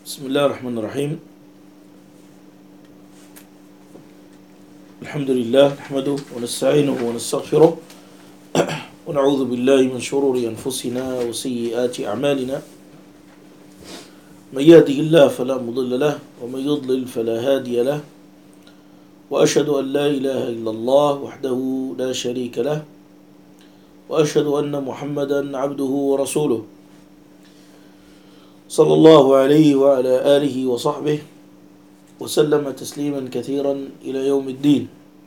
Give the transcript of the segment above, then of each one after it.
بسم الله الرحمن الرحيم. الحمد لله نحمده ونستعينه ونستغفره ونعوذ بالله من شرور أنفسنا وسيئات أعمالنا. من يهده الله فلا مضل له ومن يضلل فلا هادي له، وأشهد أن لا إله إلا الله وحده لا شريك له، وأشهد أن محمدا عبده ورسوله صلى الله عليه وعلى آله وصحبه وسلم تسليما كثيرا إلى يوم الدين.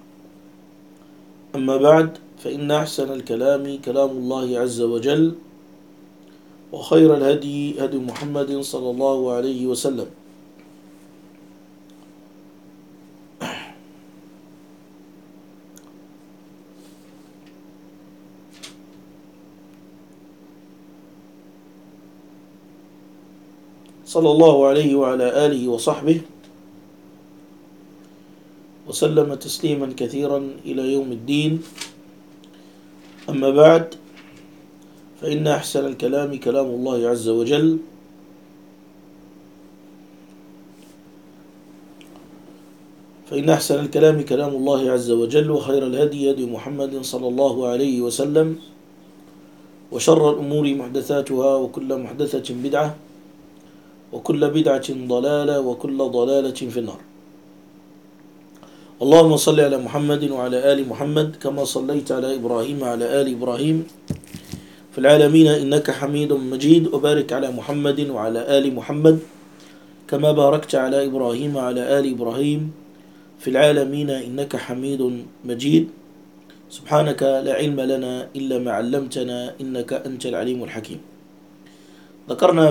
أما بعد، فإن أحسن الكلام كلام الله عز وجل، وخير الهدي هدي محمد صلى الله عليه وسلم، صلى الله عليه وعلى آله وصحبه وسلم تسليما كثيرا إلى يوم الدين. أما بعد، فإن أحسن الكلام كلام الله عز وجل، وخير الهدي هدي محمد صلى الله عليه وسلم، وشر الأمور محدثاتها، وكل محدثة بدعة، وكل بدعة ضلالة، وكل ضلالة في النار. اللهم صل على محمد وعلى آل محمد كما صليت على إبراهيم وعلى آل إبراهيم في العالمين إنك حميد مجيد، وبارك على محمد وعلى آل محمد كما باركت على إبراهيم وعلى آل إبراهيم في العالمين إنك حميد مجيد. سبحانك لا علم لنا إلا ما علمتنا إنك أنت العليم الحكيم. ذكرنا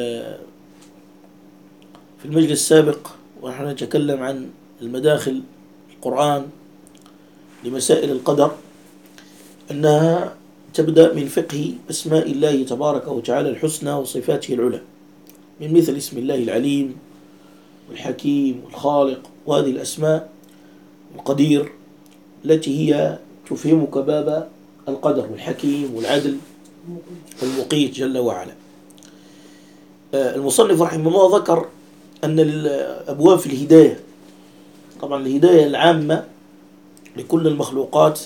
في المجلس السابق ونحن نتكلم عن المداخل القرآن لمسائل القدر أنها تبدأ من فقه أسماء الله تبارك وتعالى الحسنى وصفاته العلى، من مثل اسم الله العليم والحكيم والخالق، وهذه الأسماء القدير التي هي تفهمك باب القدر والحكيم والعدل والمقيت جل وعلا. المصنف رحمه الله ذكر أن الأبواب في الهداية، طبعا الهداية العامة لكل المخلوقات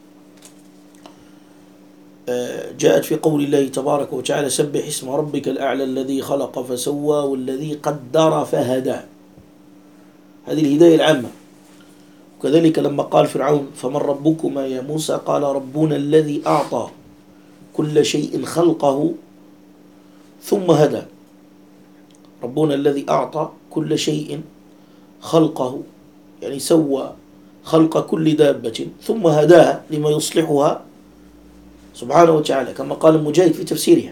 جاءت في قول الله تبارك وتعالى: سبح اسم ربك الأعلى الذي خلق فسوى والذي قدر فهدى. هذه الهداية العامة. وكذلك لما قال فرعون: فمن ربكما يا موسى؟ قال: ربنا الذي أعطى كل شيء خلقه ثم هدى. ربنا الذي أعطى كل شيء خلقه، يعني سوى خلق كل دابة ثم هداها لما يصلحها سبحانه وتعالى، كما قال مجاهد في تفسيرها: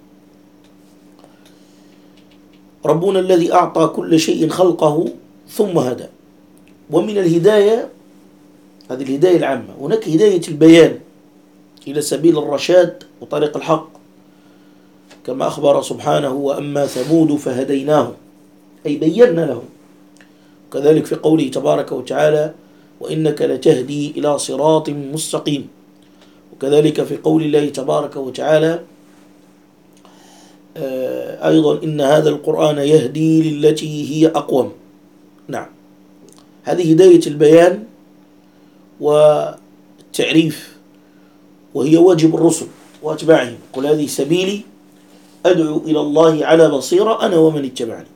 ربنا الذي أعطى كل شيء خلقه ثم هدى. ومن الهداية، هذه الهداية العامة، هناك هداية البيان إلى سبيل الرشاد وطريق الحق، كما أخبر سبحانه: وأما ثمود فهديناهم، أي بينا لهم. كذلك في قوله تبارك وتعالى: وإنك لتهدي إلى صراط مستقيم. وكذلك في قول الله تبارك وتعالى أيضا: إن هذا القرآن يهدي للتي هي أقوم. نعم، هذه هداية البيان والتعريف، وهي واجب الرسل وأتباعهم: قل هذه سبيلي أدعو إلى الله على بصيرة أنا ومن اتبعني.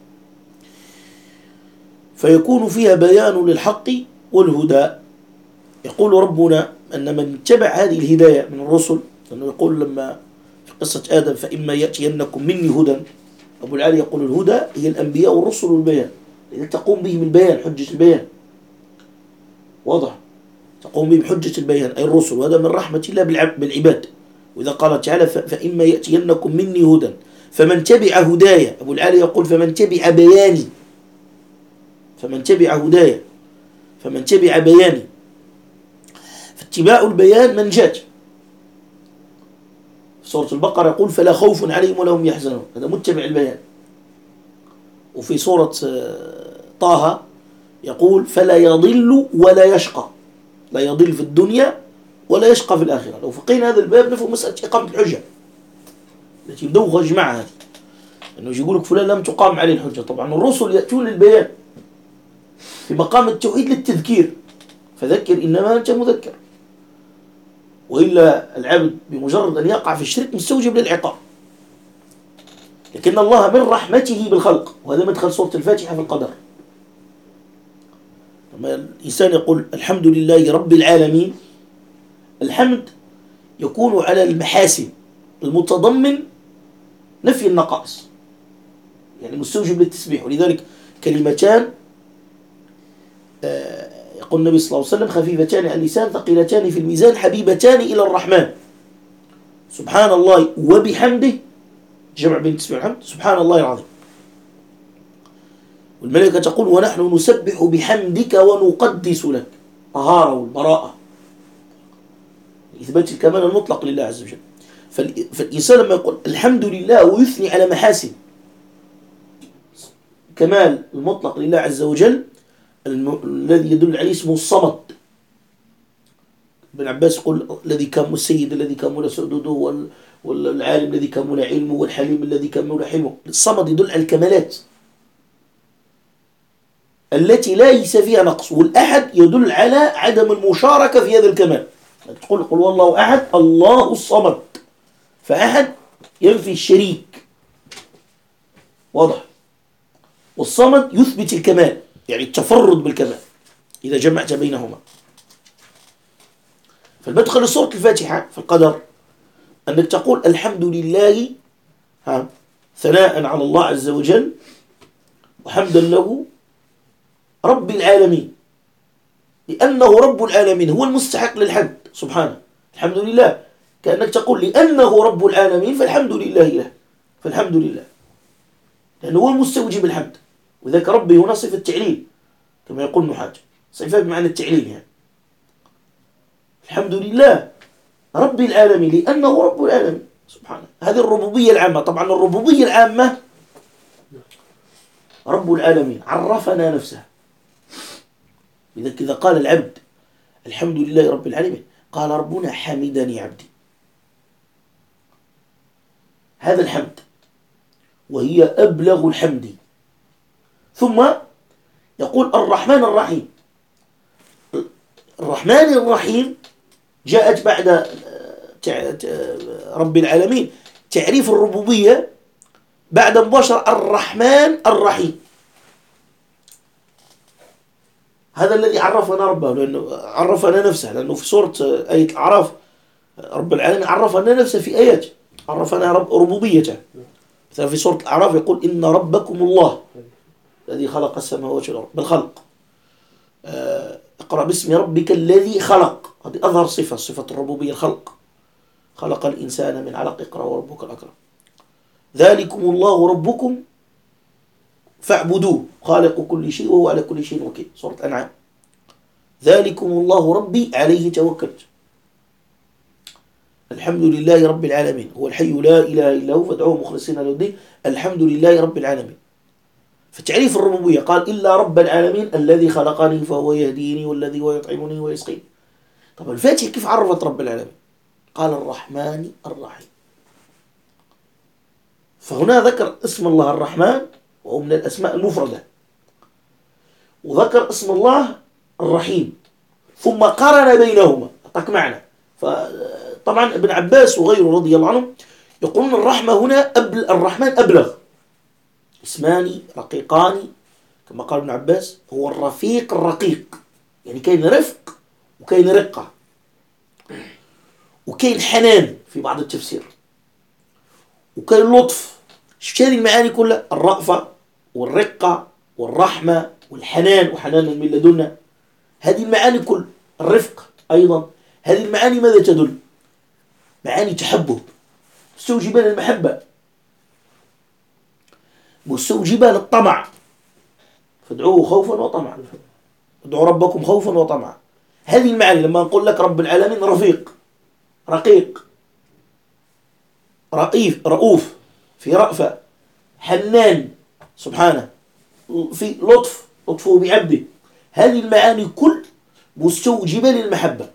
فيكون فيها بيان للحق والهدى. يقول ربنا أن من اتبع هذه الهداية من الرسل، لأنه يقول لما في قصة آدم: فإما يأتينكم مني هدى. أبو العالي يقول: الهدى هي الأنبياء والرسل والبيان، إذا تقوم بهم البيان، حجة البيان، واضح، تقوم بهم حجة البيان أي الرسل، وهذا من رحمة الله بالعباد. وإذا قال تعالى: فإما يأتينكم مني هدى فمن تبع هدايا. أبو العالي يقول: فمن تبع بياني، فمن تبع هدايا، فمن تبع بياني. فاتباع البيان منجاة. في سورة البقرة يقول: فلا خوف عليهم ولا هم يحزنون، هذا متبع البيان. وفي سورة طه يقول: فلا يضل ولا يشقى، لا يضل في الدنيا ولا يشقى في الآخرة. لو فقينا هذا الباب نفهم مسألة إقامة الحجة التي مدوغة جماعة هذه، أنه يقول لك فلان لم تقام عليه الحجة. طبعا الرسل يأتون للبيان في مقام التوحيد للتذكير، فذكر إنما أنت مذكر، وإلا العبد بمجرد أن يقع في الشرك مستوجب للعقاب. لكن الله من رحمته بالخلق، وهذا مدخل سورة الفاتحة في القدر. لما الإنسان يقول الحمد لله رب العالمين، الحمد يكون على المحاسن المتضمن نفي النقائص، يعني مستوجب للتسبيح. ولذلك كلمتان يقول النبي صلى الله عليه وسلم خفيفتان على اللسان ثقيلتان في الميزان حبيبتان إلى الرحمن، سبحان الله وبحمده، جمع بين التسبيح والحمد، سبحان الله العظيم. والملائكة تقول ونحن نسبح بحمدك ونقدس لك، طهارة والبراءة، إثبات الكمال المطلق لله عز وجل. فالإنسان لما يقول الحمد لله ويثني على محاسن كمال المطلق لله عز وجل الذي يدل عليه اسمه الصمد. ابن عباس يقول الذي كان السيد الذي كمل سؤدده، والعالم الذي كمل علمه، والحليم الذي كمل حلمه. الصمد يدل على الكمالات التي ليس فيها نقص، والأحد يدل على عدم المشاركة في هذا الكمال. تقول قل والله أحد الله الصمد، فأحد ينفي الشريك، واضح، والصمد يثبت الكمال، يعني التفرد بالكمال إذا جمعت بينهما. فالمدخل لسورة الفاتحة في القدر أنك تقول الحمد لله ثناء على الله عز وجل وحمدا له رب العالمين، لأنه رب العالمين هو المستحق للحمد سبحانه. الحمد لله كأنك تقول لأنه رب العالمين فالحمد لله له، فالحمد لله لأنه هو المستوجب الحمد. وذلك ربي هنا صفة تعليل كما يقول نحاج، صفة بمعنى التعليل يعني. الحمد لله رب العالمين لأنه رب العالمين سبحانه. هذه الربوبية العامة. طبعا الربوبية العامة رب العالمين عرفنا نفسه. إذا قال العبد الحمد لله رب العالمين قال ربنا حمدني عبدي، هذا الحمد وهي أبلغ الحمد. ثم يقول الرحمن الرحيم. الرحمن الرحيم جاءت بعد رب العالمين تعريف الربوبية بعد مباشرة الرحمن الرحيم. هذا الذي عرفنا ربه، لأنه عرفنا نفسه، لأنه في سورة آية الأعراف رب العالمين عرفنا نفسه في آيات، عرفنا ربوبيته. مثلا في سورة الأعراف يقول إن ربكم الله الذي خلق السماوات والأرض بالخلق، اقرأ باسم ربك الذي خلق، هذه أظهر صفة الربوبية الخلق، خلق الإنسان من علق، اقرأ وربك الأكرم، ذلكم الله ربكم فاعبدوه خالق كل شيء وهو على كل شيء وكيل، سورة الأنعام. ذلكم الله ربي عليه توكلت. الحمد لله رب العالمين هو الحي لا إله إلا هو فادعوه مخلصين له الدين الحمد لله رب العالمين. فتعريف الربوبية قال إلا رب العالمين الذي خلقني فهو يهديني والذي هو يطعمني ويسقيني. طب الفاتحة كيف عرفت رب العالمين؟ قال الرحمن الرحيم. فهنا ذكر اسم الله الرحمن وهو من الأسماء المفردة، وذكر اسم الله الرحيم، ثم قارن بينهما أعطاك معنى. فطبعا ابن عباس وغيره رضي الله عنهم يقولون الرحمة هنا الرحمن أبلغ، اسمان رقيقان كما قال ابن عباس، هو الرفيق الرقيق، يعني كاين رفق وكاين رقة وكاين حنان في بعض التفسير وكاين لطف. شفت هذه المعاني كلها، الرأفة والرقة والرحمة والحنان وحنان من لدنا، هذه المعاني كل الرفق أيضا، هذه المعاني ماذا تدل؟ معاني تحبب مستوجبة للمحبة مستوجبة للطمع، فادعوه خوفا وطمعا، ادعوا ربكم خوفا وطمعا. هذه المعاني لما نقول لك رب العالمين رفيق رقيق رؤوف في رأفة حنان سبحانه في لطفه بعبده، هذه المعاني كل مستوجبة للمحبة.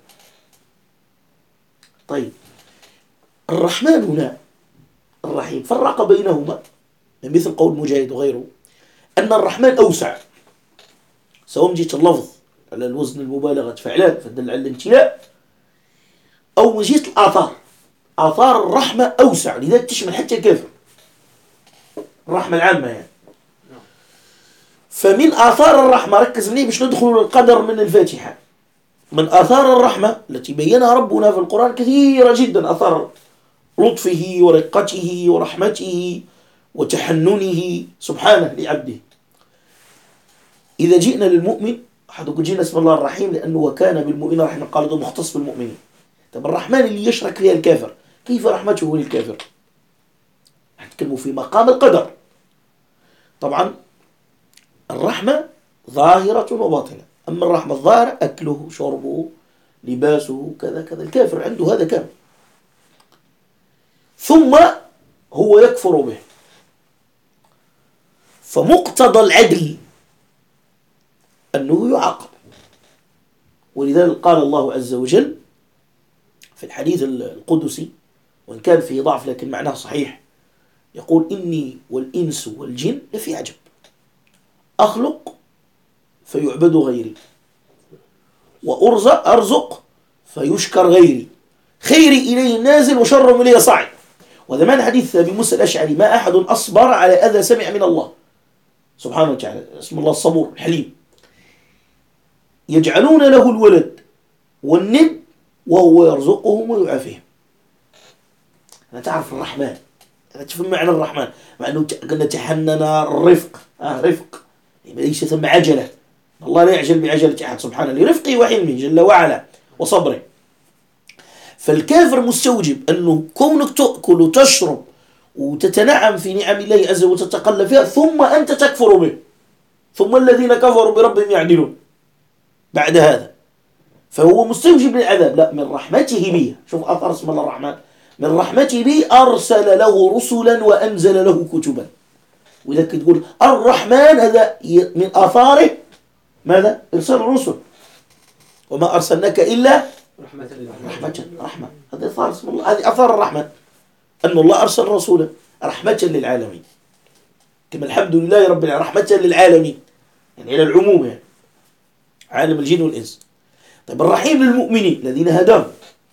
طيب الرحمن هنا الرحيم فرق بينهما، من مثل قول مجاهد وغيره أن الرحمن أوسع، سواء جيت اللفظ على الوزن المبالغة فعلا فدل على الامتلاء، أو جيت الآثار، آثار الرحمة أوسع، لذلك تشمل حتى الكافر، الرحمة العامة يعني. فمن آثار الرحمة، ركز مني باش ندخل للقدر من الفاتحة، من آثار الرحمة التي بينها ربنا في القرآن كثيرة جدا، آثار لطفه ورقته ورحمته وتحننه سبحانه لعبده. إذا جئنا للمؤمن حدك جينا اسم الله الرحيم لأنه وكان بالمؤمن رحمة، قال ده مختص بالمؤمنين. طب الرحمن اللي يشرك فيها الكافر كيف رحمته للكافر؟ نتكلم في مقام القدر. طبعا الرحمة ظاهرة وباطنة، أما الرحمة الظاهرة أكله شربه لباسه كذا كذا، الكافر عنده هذا كامل. ثم هو يكفر به، فمقتضى العدل أنه يعاقب. ولذلك قال الله عز وجل في الحديث القدسي، وإن كان فيه ضعف لكن معناه صحيح، يقول إني والإنس والجن لفي عجب، أخلق فيعبد غيري، وأرزق فيشكر غيري، خيري إليه نازل وشر إليه صاعد. وهذا معنى حديث أبي موسى الأشعري: ما أحد أصبر على أذى سمع من الله سبحانه وتعالى، اسم الله الصبور الحليم، يجعلون له الولد والند وهو يرزقهم ويعافيهم. أنا تعرف الرحمن، أنا تفهم معنى الرحمن، مع أنه قلنا تحننا الرفق، رفق ليس ثم عجلة، الله لا يعجل بعجلة أحد سبحانه، لرفقه وحلمه جل وعلا وصبره. فالكافر مستوجب أنه كونك تأكل وتشرب وتتنعم في نعم الله عز وجل وتتقلب فيها ثم أنت تكفر به، ثم الذين كفروا بربهم يعدلون بعد هذا، فهو مستوجب للعذاب. لا، من رحمته به، شوف أثر اسم الله الرحمن، من رحمته به أرسل له رسلا وأنزل له كتبا. وإذا كنت تقول الرحمن، هذا من آثاره ماذا؟ إرسال الرسل، وما أرسلناك إلا رحمة. هذا أثار اسم الله، هذه أثار الرحمن، أن الله أرسل رسولا رحمة للعالمين، كما الحمد لله رب العالمين رحمة للعالمين، يعني إلى العموم، يعني عالم الجن والإنس. طيب الرحيم للمؤمنين الذين هداهم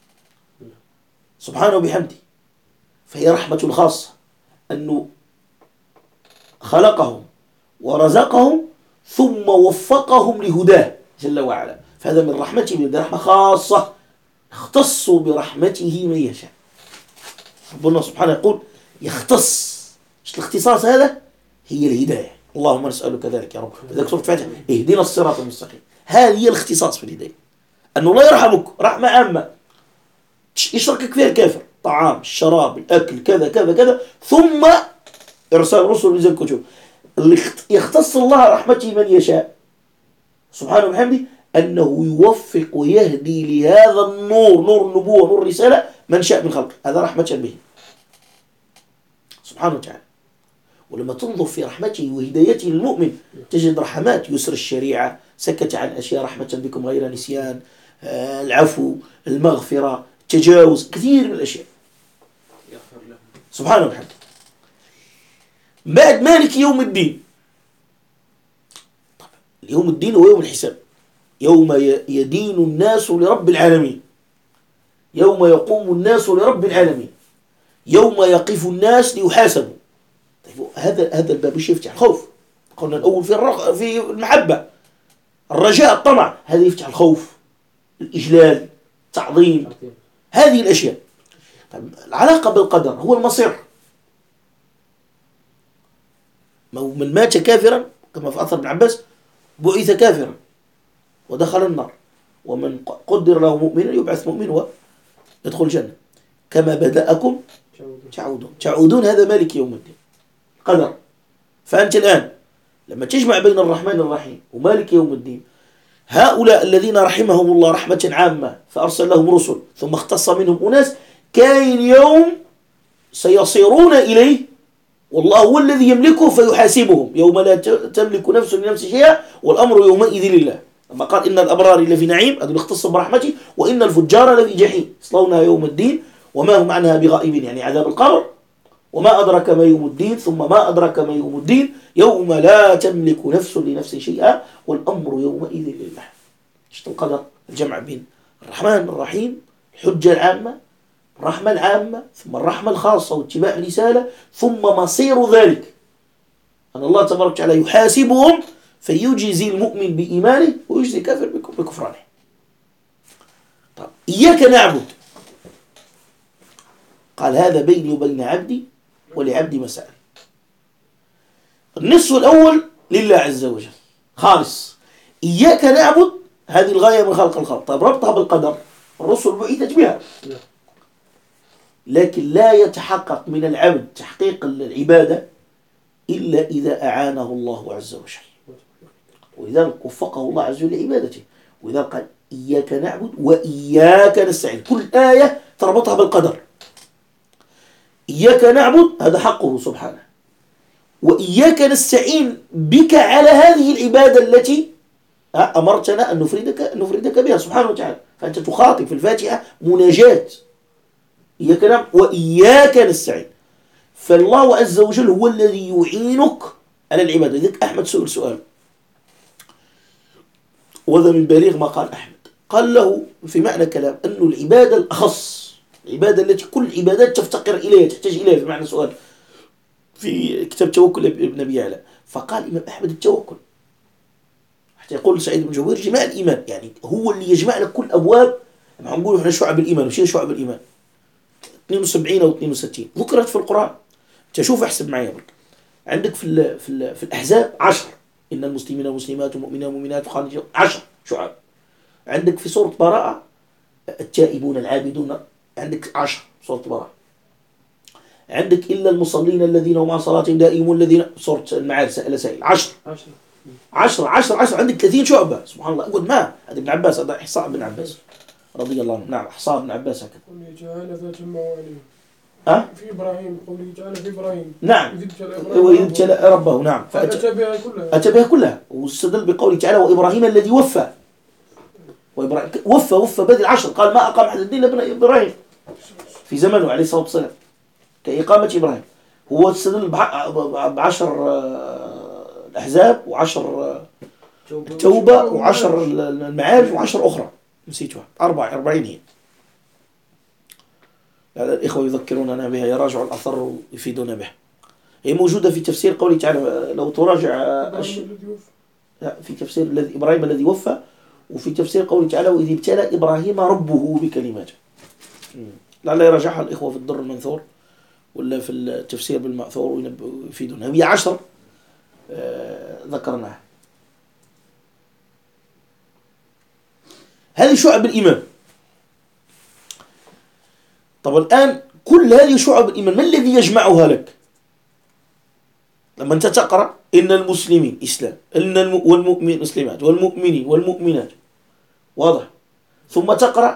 سبحانه وبحمده، فهي رحمة خاصة، أنه خلقهم ورزقهم ثم وفقهم لهداه جل وعلا، فهذا من رحمته، من رحمة خاصة يختص برحمته من يشاء. ربنا سبحانه يقول يختص، الاختصاص هذا هي الهداية، اللهم نسألك ذلك يا رب. إذا سورة الفاتحة اهدنا الصراط المستقيم، هذه هي الاختصاص في الهداية، أنه لا يرحمك رحمة عامة يشركك فيها الكافر، طعام الشراب الأكل كذا كذا كذا، ثم إرسال رسل وإنزال كتب. اللي يختص الله رحمته من يشاء سبحانه وبحمده، أنه يوفق ويهدي لهذا النور، نور النبوة نور الرسالة، من شاء من خلقه، هذا رحمة به سبحانه وتعالى. ولما تنظر في رحمته وهدايته للمؤمن تجد رحمات: يسر الشريعة، سكت عن أشياء رحمة بكم غير نسيان، العفو، المغفرة، التجاوز، كثير من الأشياء سبحانه وتعالى. بعد مالك يوم الدين، يوم الدين هو يوم الحساب، يوم يدين الناس لرب العالمين، يوم يقوم الناس لرب العالمين، يوم يقف الناس ليحاسبوا. طيب هذا الباب ايش يفتح؟ الخوف. قلنا الأول في المحبة، الرجاء، الطمع، هذا يفتح الخوف، الإجلال، التعظيم، هذه الأشياء. طيب العلاقة بالقدر هو المصير. من مات كافرا كما في أثر ابن عباس بعث كافرا ودخل النار، ومن قدر له مؤمنا يبعث مؤمن ويدخل الجنة، كما بدأكم تعودون. هذا مالك يوم الدين، قدر. فأنت الآن لما تجمع بين الرحمن الرحيم ومالك يوم الدين، هؤلاء الذين رحمهم الله رحمة عامة فأرسل لهم رسل ثم اختص منهم أناس، كاين يوم سيصيرون إليه والله هو الذي يملكه فيحاسبهم، يوم لا تملك نفس لنفس شيئا والأمر يومئذ لله. لما قال إن الأبرار لفي نعيم، هذا يختص برحمته، وإن الفجار لفي جحيم يصلونها يوم الدين وما هم عنها بغائبين، يعني عذاب القبر وما أدرك ما يوم الدين ثم ما أدرك ما يوم الدين يوم لا تملك نفس لنفس شيئا والأمر يومئذ لله. شفت القدر، الجمع بين الرحمن الرحيم، الحجة العامة، الرحمة العامة، ثم الرحمة الخاصة واتباع الرسالة، ثم مصير ذلك أن الله تبارك وتعالى يحاسبهم فيجزي المؤمن بإيمانه ويجزي الكافر بكفرانه. طيب إياك نعبد، قال هذا بيني وبين عبدي ولعبدي مسائل. النصف الأول لله عز وجل خالص. إياك نعبد هذه الغاية من خلق الخلق. طيب ربطها بالقدر، الرسل بعثت بها، لكن لا يتحقق من العبد تحقيق العبادة إلا إذا أعانه الله عز وجل، ولذلك وفقه الله عز وجل لعبادته. ولذلك قال إياك نعبد وإياك نستعين. كل آية تربطها بالقدر. إياك نعبد هذا حقه سبحانه، وإياك نستعين بك على هذه العبادة التي أمرتنا أن نفردك بها سبحانه وتعالى. فأنت تخاطب في الفاتحة مناجاة، إياك نعبد وإياك نستعين. فالله عز وجل هو الذي يعينك على العبادة. لذلك أحمد سئل سؤال، وهذا من بليغ ما قال أحمد، قال له في معنى كلام أنه العبادة الأخص، العبادة التي كل العبادات تفتقر إليها تحتاج إليها، في معنى سؤال في كتاب توكل ابن أبي يعلى. فقال الإمام أحمد التوكل، حتى يقول سعيد بن جبير جماع الإيمان، يعني هو اللي يجمع لك كل أبواب. نحن نقول إحنا شعب الإيمان، وش هي شعب الإيمان؟ 72 أو 62 ذكرت في القرآن. تشوف احسب معي برك. عندك في الأحزاب 10، إن المسلمين والمسلمات والمؤمنين والمؤمنات وخالدين 10 شعب. عندك في سورة براءة التائبون العابدون، عندك 10 سورة براءة. عندك إلا المصلين الذين هم على صلاتهم دائمون الذين، سورة المعارج سائل 10 10 10 10. عندك 30 شعبة سبحان الله. أقول ما هذا ابن عباس، هذا إحصاء ابن عباس رضي الله عنه. نعم إحصاء ابن عباس هكذا. قوله تعالى فتموا عليه في إبراهيم، قوله تعالى في إبراهيم نعم وإذ ابتلى ربه. نعم أتى بها كلها. واستدل بقوله تعالى وإبراهيم الذي وفى. وإبراهيم وفى بذل 10. قال ما أقام أحد الدين ابن إبراهيم في زمنه عليه الصلاة والسلام كإقامة إبراهيم. هو استدل ب10 الأحزاب و10 توبة و10 المعارج و10 أخرى نسيتها 40 هي. يعني الإخوة يذكروننا بها، يراجع الأثر يفيدون بها. هي موجودة في تفسير قوله تعالى لو تراجع في تفسير إبراهيم الذي وفى، وفي تفسير قوله تعالى وإذ ابتلى إبراهيم ربه بكلماته. لعل يراجعها الإخوة في الدر المنثور ولا في التفسير بالمأثور ويفيدونها. هي 10 ذكرناها. هذه شعب الإيمان. طب الآن كل هذه شعب الإيمان ما الذي يجمعها لك؟ لما أنت تقرأ إن المسلمين إسلام، والمؤمن مسلمات، والمؤمنين والمؤمنات، واضح. ثم تقرأ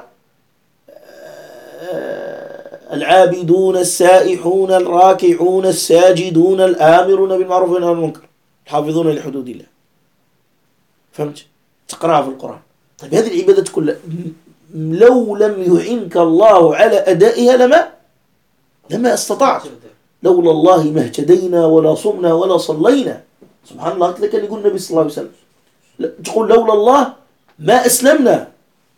العابدون السائحون الراكعون الساجدون الآمرون بالمعروف والنهي عن المنكر الحافظون لحدود الله. فهمت؟ تقرأها في القرآن. طيب هذه العبادات كلها لو لم يعنك الله على أدائها لما استطعت. لولا الله ما اهتدينا ولا صمنا ولا صلينا. سبحان الله. هكذا كان يقول النبي صلى الله عليه وسلم. تقول لولا الله ما أسلمنا،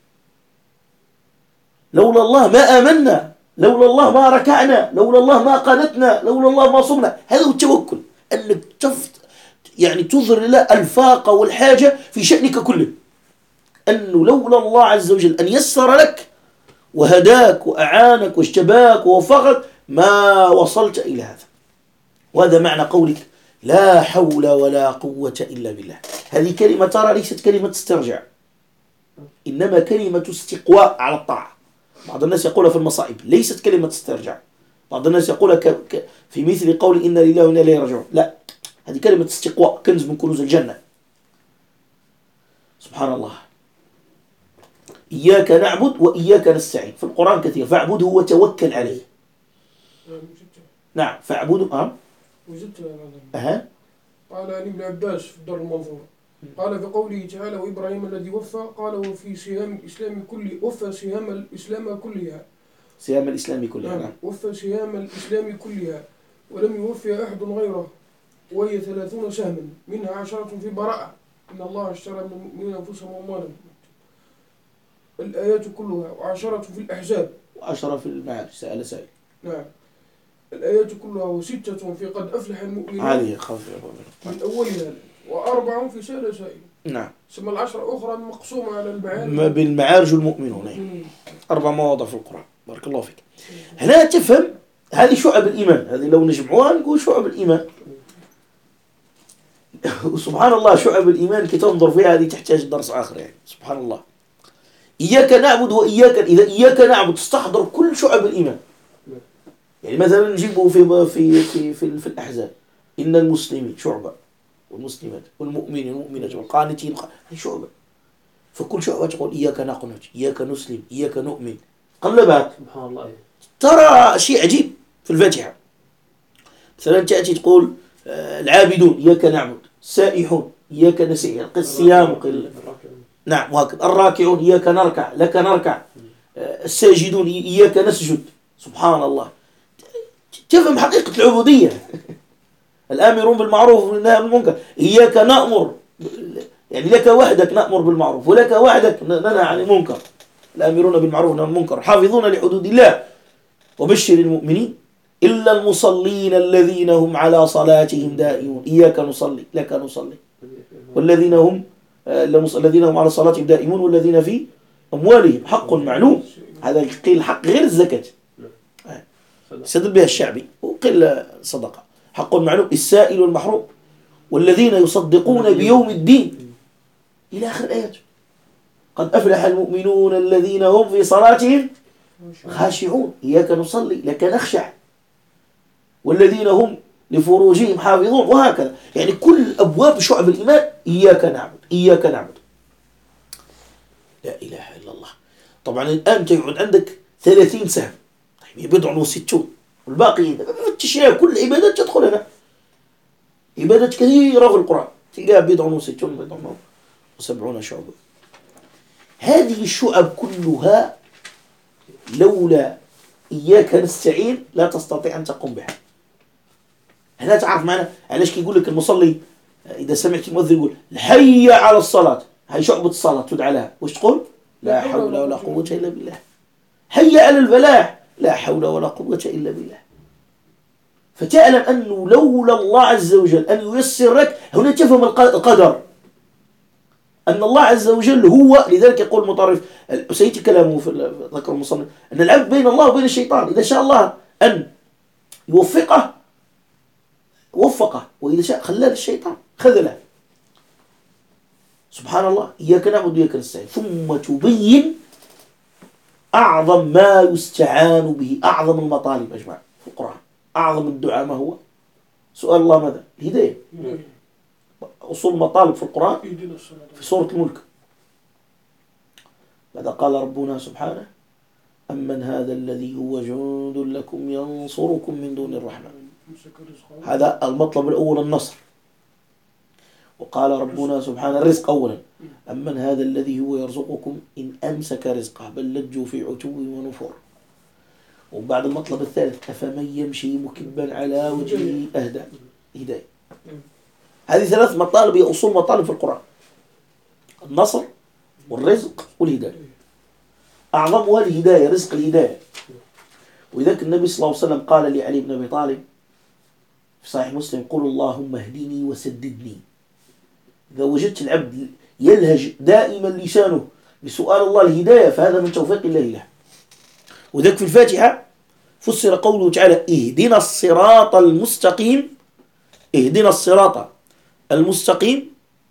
لولا الله ما آمنا، لولا الله ما ركعنا، لولا الله ما قانتنا، لولا الله ما صمنا. هذا هو التوكل، أنك يعني تظهر له الفاقة والحاجة في شأنك كله، أنه لولا الله عز وجل أن يسر لك وهداك وأعانك واجتباك ووفقك ما وصلت إلى هذا. وهذا معنى قولك لا حول ولا قوة إلا بالله. هذه كلمة ترى ليست كلمة استرجاع، إنما كلمة استقواء على الطاعة. بعض الناس يقولها في المصائب، ليست كلمة استرجاع. بعض الناس يقولها في مثل قول إن لله وإنا إليه راجعون. لا، هذه كلمة استقواء، كنز من كنوز الجنة. سبحان الله. إياك نعبد وإياك نستعين في القرآن كثير. فاعبده وتوكل عليه. نعم فاعبده. وجدت قال عن ابن عباس في الدر المنثور قال في قوله تعالى وإبراهيم الذي وفى، قال وفي سهام الإسلام كله، وفى سهام الإسلام كلها. سهام الإسلام كلها. وفى سهام الإسلام كلها ولم يوفي أحد غيره، وهي 30 سهما، منها 10 في براءة، إن الله اشترى من المؤمنين أنفسهم وأموالهم. الآيات كلها. و10 في الأحزاب. و10 في المعارج، سأل سائل. نعم. الآيات كلها. و6 في قد أفلح المؤمنون، هذه خفيفة من أولها، و4 في سأل سائل. نعم. ثم 10 الأخرى مقسومة على المعارج. بالمعارج المؤمنون. 4 مواضع في القرآن. بارك الله فيك. هنا تفهم هذه شعب الإيمان، هذه لو نجمعوها نقول شعب الإيمان. وسبحان الله شعب الإيمان كي تنظر فيها هذه تحتاج درس آخر يعني. سبحان الله. إياك نعبد وإياك، إذا إياك نعبد تستحضر كل شعب الإيمان. يعني مثلا نجيبه في الأحزاب، إن المسلمين شعبة، والمسلمات والمؤمنين والمؤمنات والقانتين، هذه شعبة. فكل شعبة تقول إياك نقنت، إياك نسلم، إياك نؤمن. قلبها سبحان الله. ترى شيء عجيب في الفاتحة. مثلا تأتي تقول العابدون إياك نعبد، السائحون إياك نسيء، الصيام نعم وهكذا، الراكعون إياك نركع، لك نركع، الساجدون إياك نسجد. سبحان الله. تفهم حقيقة العبودية. الآمرون بالمعروف والنهي عن المنكر، إياك نأمر، يعني لك وحدك نأمر بالمعروف ولك وحدك ننهى عن المنكر. الآمرون بالمعروف والنهي عن المنكر حافظون لحدود الله. وبشر المؤمنين إلا المصلين الذين هم على صلاتهم دائمون، إياك نصلي لك نصلي، والذين هم على صلاتهم دائمون والذين في أموالهم حق معلوم. هذا قيل حق غير الزكاة، استدل بها الشعبي، وقيل صدقة. حق معلوم، السائل والمحروم، والذين يصدقون بيوم الدين، إلى آخر الآيات. قد أفلح المؤمنون الذين هم في صلاتهم خاشعون، إياك نصلي لك نخشع، والذين هم لفروجهم حافظون، وهكذا. يعني كل أبواب شعب الإيمان إياك نعبد إياك نعبد. لا إله إلا الله. طبعا الآن تقعد عندك 30 سهم، طيب 67 والباقي التشريع كل عبادات تدخل هنا. عبادات كثيرة في القرآن تلقاها 67 شعبة. هذه الشعب كلها لولا إياك نستعين لا تستطيع أن تقوم بها. هنا تعرف معنا علاش كي يقول لك المصلي إذا سمعت المؤذن يقول حي على الصلاة، هاي شعبة الصلاة تدعى لها، وش تقول؟ لا حول ولا قوة إلا بالله. حي على الفلاح، لا حول ولا قوة إلا بالله. فتعلم أنه لولا الله عز وجل أن ييسر لك، هنا تفهم القدر، أن الله عز وجل هو. لذلك يقول المطرف سيأتي كلامه في ذكر المصنف أن العبد بين الله وبين الشيطان، إذا شاء الله أن يوفقه وفقه، وإذا شاء خلاه الشيطان خذله. سبحان الله. إياك نعبد وإياك نستعين، ثم تبين أعظم ما يستعان به، أعظم المطالب أجمع في القرآن. أعظم الدعاء ما هو؟ سؤال الله ماذا؟ الهداية. أصول المطالب في القرآن في سورة الملك. ماذا قال ربنا سبحانه؟ أمن هذا الذي هو جند لكم ينصركم من دون الرحمن. هذا المطلب الأول النصر. وقال ربنا سبحانه الرزق أولا، أمن هذا الذي هو يرزقكم إن أمسك رزقه بل لجوا في عتو ونفور. وبعد المطلب الثالث أفمن يمشي مكبا على وجهه أهدى، هداية. هذه 3 مطالب هي أصول مطالب في القرآن: النصر والرزق والهداية. أعظمها الهداية، رزق الهداية. ولذلك النبي صلى الله عليه وسلم قال لعلي بن أبي طالب في صحيح مسلم: قل اللهم اهدني وسددني. إذا وجدت العبد يلهج دائما لسانه بسؤال الله الهداية فهذا من توفيق الله له. وذلك في الفاتحة فسر قوله تعالى: اهدنا الصراط المستقيم. اهدنا الصراط المستقيم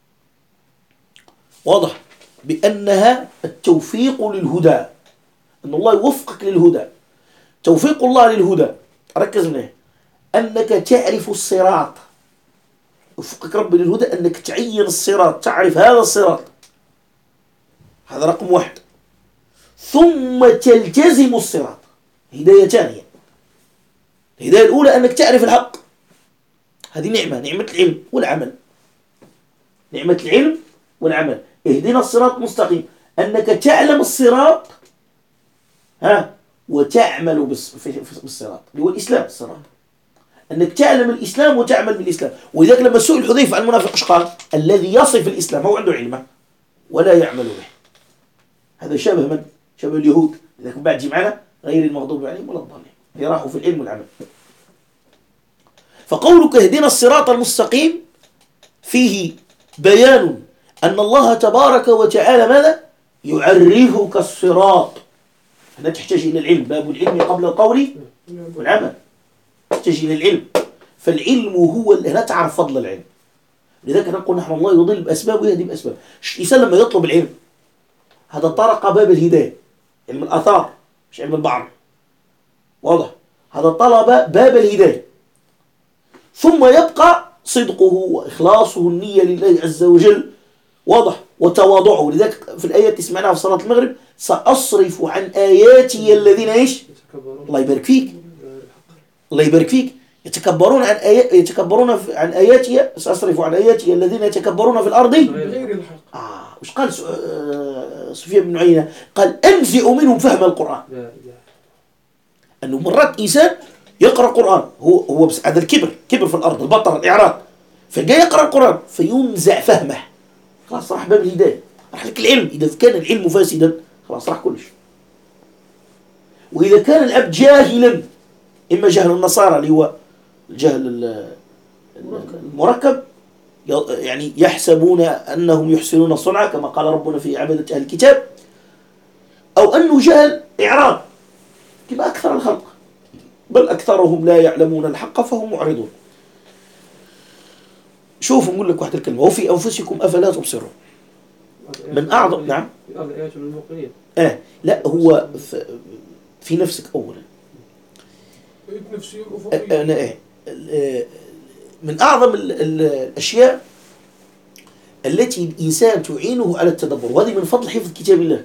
واضح بأنها التوفيق للهدى، أن الله يوفقك للهدى. توفيق الله للهدى ركز منه أنك تعرف الصراط، يوفقك ربي للهدى أنك تعين الصراط، تعرف هذا الصراط، هذا رقم 1. ثم تلتزم الصراط، هداية ثانية. الهداية الأولى أنك تعرف الحق، هذه نعمة العلم والعمل. نعمة العلم والعمل. اهدنا الصراط المستقيم، أنك تعلم الصراط وتعمل بالصراط اللي هو الإسلام. الصراط أنك تعلم الإسلام وتعمل بالإسلام. ولذلك لما سئل حذيفة عن المنافق إيش قال؟ الذي يصف الإسلام هو عنده علمه ولا يعمل به. هذا شبه من؟ شبه اليهود. لذلك بعد جمعنا غير المغضوب عليهم ولا الضالين، يراحوا في العلم والعمل. فقولك اهدنا الصراط المستقيم فيه بيان أن الله تبارك وتعالى ماذا؟ يعرفك الصراط. هنا تحتاج إلى العلم، باب العلم قبل القول والعمل، تحتاج إلى العلم. فالعلم هو هنا تعرف فضل العلم. لذلك نقول نحن الله يضل بأسباب ويهدي بأسباب. الإنسان لما يطلب العلم هذا طرق باب الهداية، علم الآثار مش علم البعر، واضح؟ هذا طلب باب الهداية. ثم يبقى صدقه وإخلاصه النية لله عز وجل، واضح؟ وتواضعه. لذلك في الآية تسمعناها في صلاة المغرب: سأصرف عن آياتي الذين إيش؟ الله يبارك فيك، الله يبارك فيك. يتكبرون عن آياتي، سأصرف عن آياتي الذين يتكبرون في الأرض غير الحق. وش قال سفيان بن عيينة؟ قال أنزئ منهم فهم القرآن. أنه مرات إنسان يقرأ القرآن هو بس هذا الكبر، كبر في الأرض، البطر، الإعراض، فجاء يقرأ القرآن فينزع فهمه، خلاص راح باب الهداية، راح لك العلم. إذا كان العلم فاسدا خلاص راح كلش. وإذا كان العبد جاهلا، إما جهل النصارى اللي هو الجهل المركب، يعني يحسبون أنهم يحسنون صنعا كما قال ربنا في عبادة أهل الكتاب، أو أنه جهل إعراض كما أكثر الخلق، بل أكثرهم لا يعلمون الحق فهم معرضون. شوفوا نقول لك واحدة الكلمة: وفي أنفسكم أفلا تبصرون. من أعظم، نعم، لا هو في نفسك أولا، من أعظم الأشياء التي الإنسان تعينه على التدبر، وهذه من فضل حفظ كتاب الله،